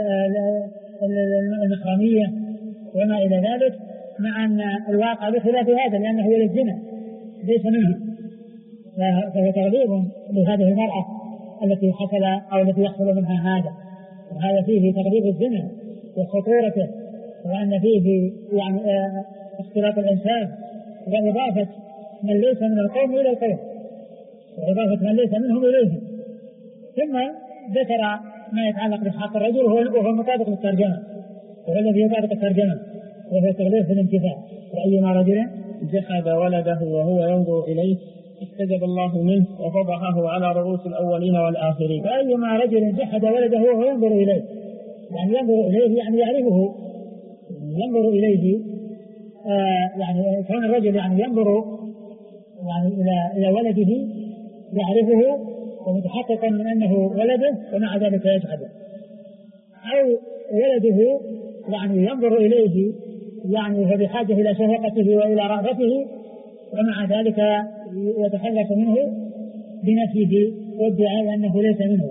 المحرمية وما إلى ذلك، مع أن الواقع بخلاف هذا لأنه ولد زنا ليس منهم، فهو تغليظ لهذه المرأة التي حصل أو التي يحصل منها هذا، وهذا فيه تغليظ الزنا وخطورته، وأن فيه يعني اختلاط الأنساب وإضافة من ليس من القوم إلى القوم وإضافة من ليس منهم إليهم. ثم ذكر ما يتعلق بحق الرجل وهو مطابق للترجمة، وهو الذي يطابق الترجمة وهو تغليظ في الانتفاع. وأيما رجل جحد ولده وهو ينظر إليه استجب الله منه وفضحه على رؤوس الأولين والآخرين. وأيما رجل جحد ولده وهو ينظر إليه، يعني ينظر إليه يعني يعرفه، ينظر إليه يعني كون الرجل يعني ينظر يعني إلى ولده يعرفه ومتحققا من أنه ولده ومع ذلك يجحده، أو ولده يعني ينظر إليه يعني هو بحاجة إلى شفقته وإلى رغبته ومع ذلك يتخلص منه بنفيه وادعاء أنه ليس منه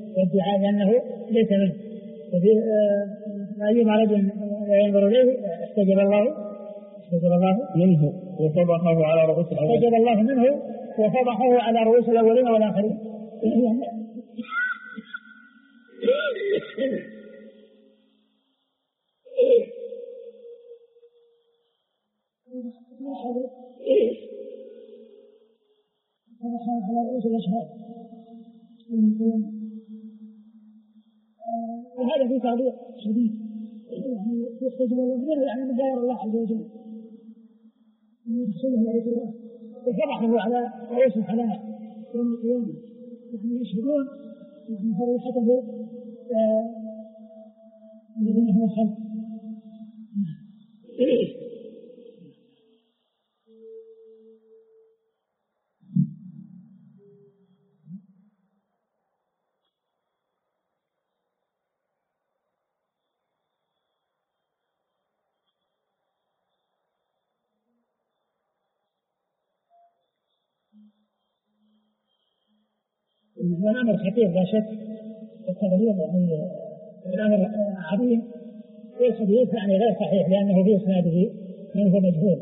أيما رجل ينظر إليه استجب الله منه وفضحه على رؤوس الأولين. استجب الله منه وفضحه على رؤوس الأولين والآخرين. على رؤوس الأشهاد وهذا في تعليق شديد يعني يستجيب الله يعني من غير الله عز وجل وفرحه على رؤوس الحلال يوم القيامة يعني يشهدون يعني فريحته الذين هم الخلق. الأمر خطير لا شك التغليظ يعني الأمر عظيم والحديث يعني غير صحيح لأنه في إسناده من هو مجهول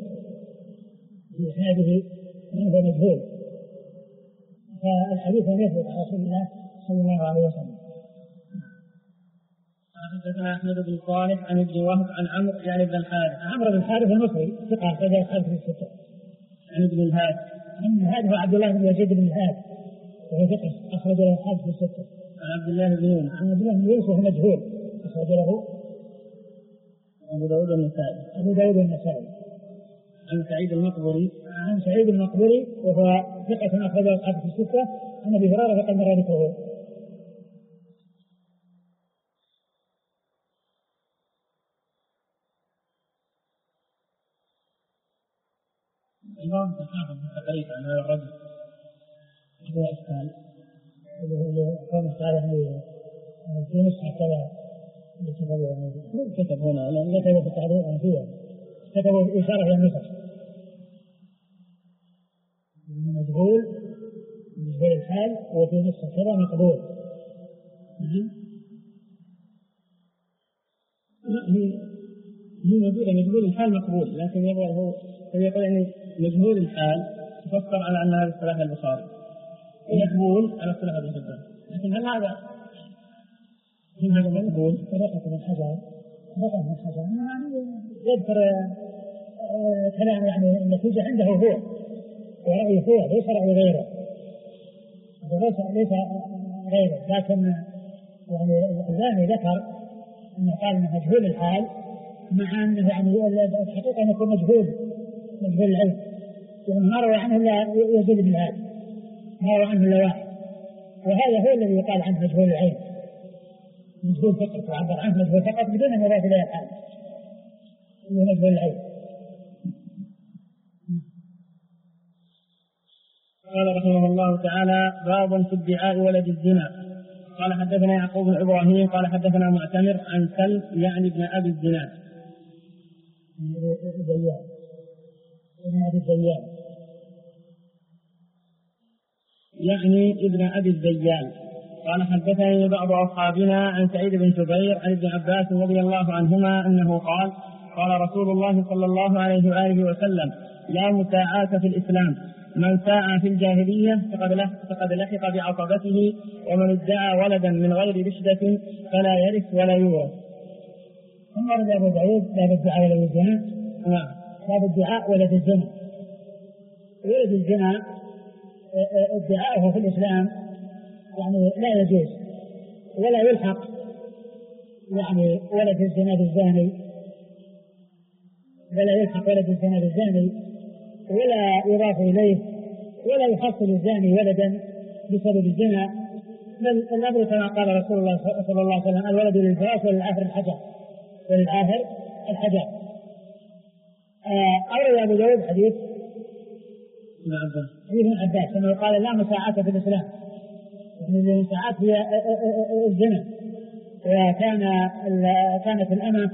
فالحديث لم يثبت على رسول الله صلى الله عليه وسلم. حدثنا أحمد بن صالح عن ابن وهب عن عمرو يعني بن الحارث. عمرو بن الحارث المصري ثقة أخرج أصحابه في الستة. عن ابن الهاد. هو عبد الله بن يزيد بن الهاد وهو ثقة أخرج له أصحابه في الستة. عن عبد الله بن يونس. عن عبد الله بن يونس وهو مجهول أخرج له أبو داود النسائي. عن سعيد المقبري وهو ثقة أخرج له أصحابه في الستة. عن أبي هريرة فقد مر ذكره. الإمام تحافظ بالتقريب عن هذا الرجل هو أسهل اللي قام تعالى في نسخة كذا كتب هنا لأن كتبوا في التعليق فيها كتبوا إشارة إلى النسخ مجهول الحال وفي نسخة كذا مقبول. هي موجودة مجهول الحال مقبول لكن يبغى هو يقول يعني مجهول الحال تفسر على أن هذا اصطلاح البخاري مقبول على اصطلاح ابن حبان. لكن هل هذا مقبول؟ طريقة من حجر يعني يذكر كلام يعني النتيجة عنده هو ورأيه هو ليس رأي غيره ليس غيره. لكن يعني الإمام ذكر أنه قال أنه مجهول الحال مع أنه يعني الحقيقة أنه يكون مجهول العلم يعني ما روى عنه إلا يزيد بن الهاد ما روى عنه إلا واحد وهذا هو الذي يقال عنه مجهول العلم مجهول فقط تعبر عنه مجهول فقط بدون أن يضاف إليه الحال هو مجهول العلم. قال رحمه الله تعالى باب في ادعاء ولد الزنا. قال حدثنا يعقوب بن إبراهيم قال حدثنا معتمر عن سلم يعني ابن أبي الزناد يعني ابن أبي الزيان. قال حدثني بعض أصحابنا عن سعيد بن جبير عن ابن عباس رضي الله عنهما أنه قال قال رسول الله صلى الله عليه وآله وسلم لا مساعاة في الإسلام من ساعى في الجاهلية فقد لحق بعصبته ومن ادعى ولدا من غير رشدة فلا يرث ولا يورث. ثم رد أبو داود باب ادعاء ولد الزنا. باب ادعاء ولد الزنا. ولد الزنا ادعاءه في الإسلام يعني لا يجوز ولا يلحق يعني ولد الزنا بالزاني ولا يلحق ولد الزنا بالزاني ولا يضاف إليه ولا يحصل الزاني ولدا بسبب الزنا بل الأمر كما قال رسول الله صلى الله عليه وسلم الولد للفراش وللآخر الحجر أروي أبو داود حديث ابن عباس أنه قال لا مساعاة في الإسلام المساعاة هي الزنا وكانت الأمة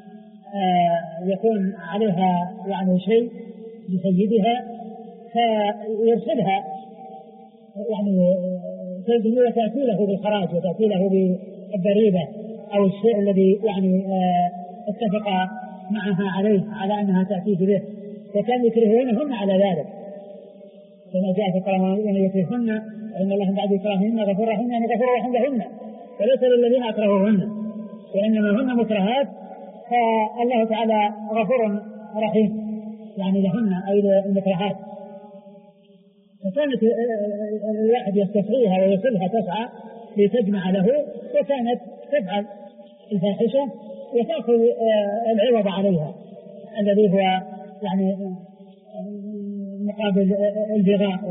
يكون عليها يعني شيء لسيدها فيرسلها يعني تأتي له بالخراج وتأتي له بالضريبة أو الشيء الذي يعني اتفق معها عليه على أنها تأتيه به وكان يكرهونهن على ذلك كما جاء في القرآن أن يكرهن إن الله بعد إكراههن غفور رحيم يعني غفور رحيم لهن وليس للذين أكرهوهن وإنما هن مكرهات فالله تعالى غفور رحيم يعني لهن أي للمكرهات. فكانت الواحد يستسعيها ويصلها تسعى لتجمع له وكانت تفعل الفاحشة وتأخذ العوض عليها الذي هو يعني مقابل البغاء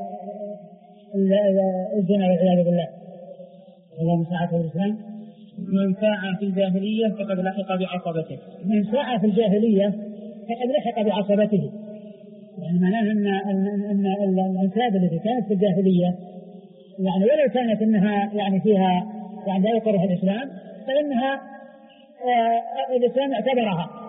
والزنا والعياذ بالله. اللهم ساعته الإسلام. من ساعة في الجاهلية فقد لحق بعصبته. من ساعة في الجاهلية فقد لحق بعصبته، يعني معناه أن الأنساب التي كانت في الجاهلية يعني ولو كانت إنها يعني فيها يعني لا يقرها الإسلام فإنها الإسلام اعتبرها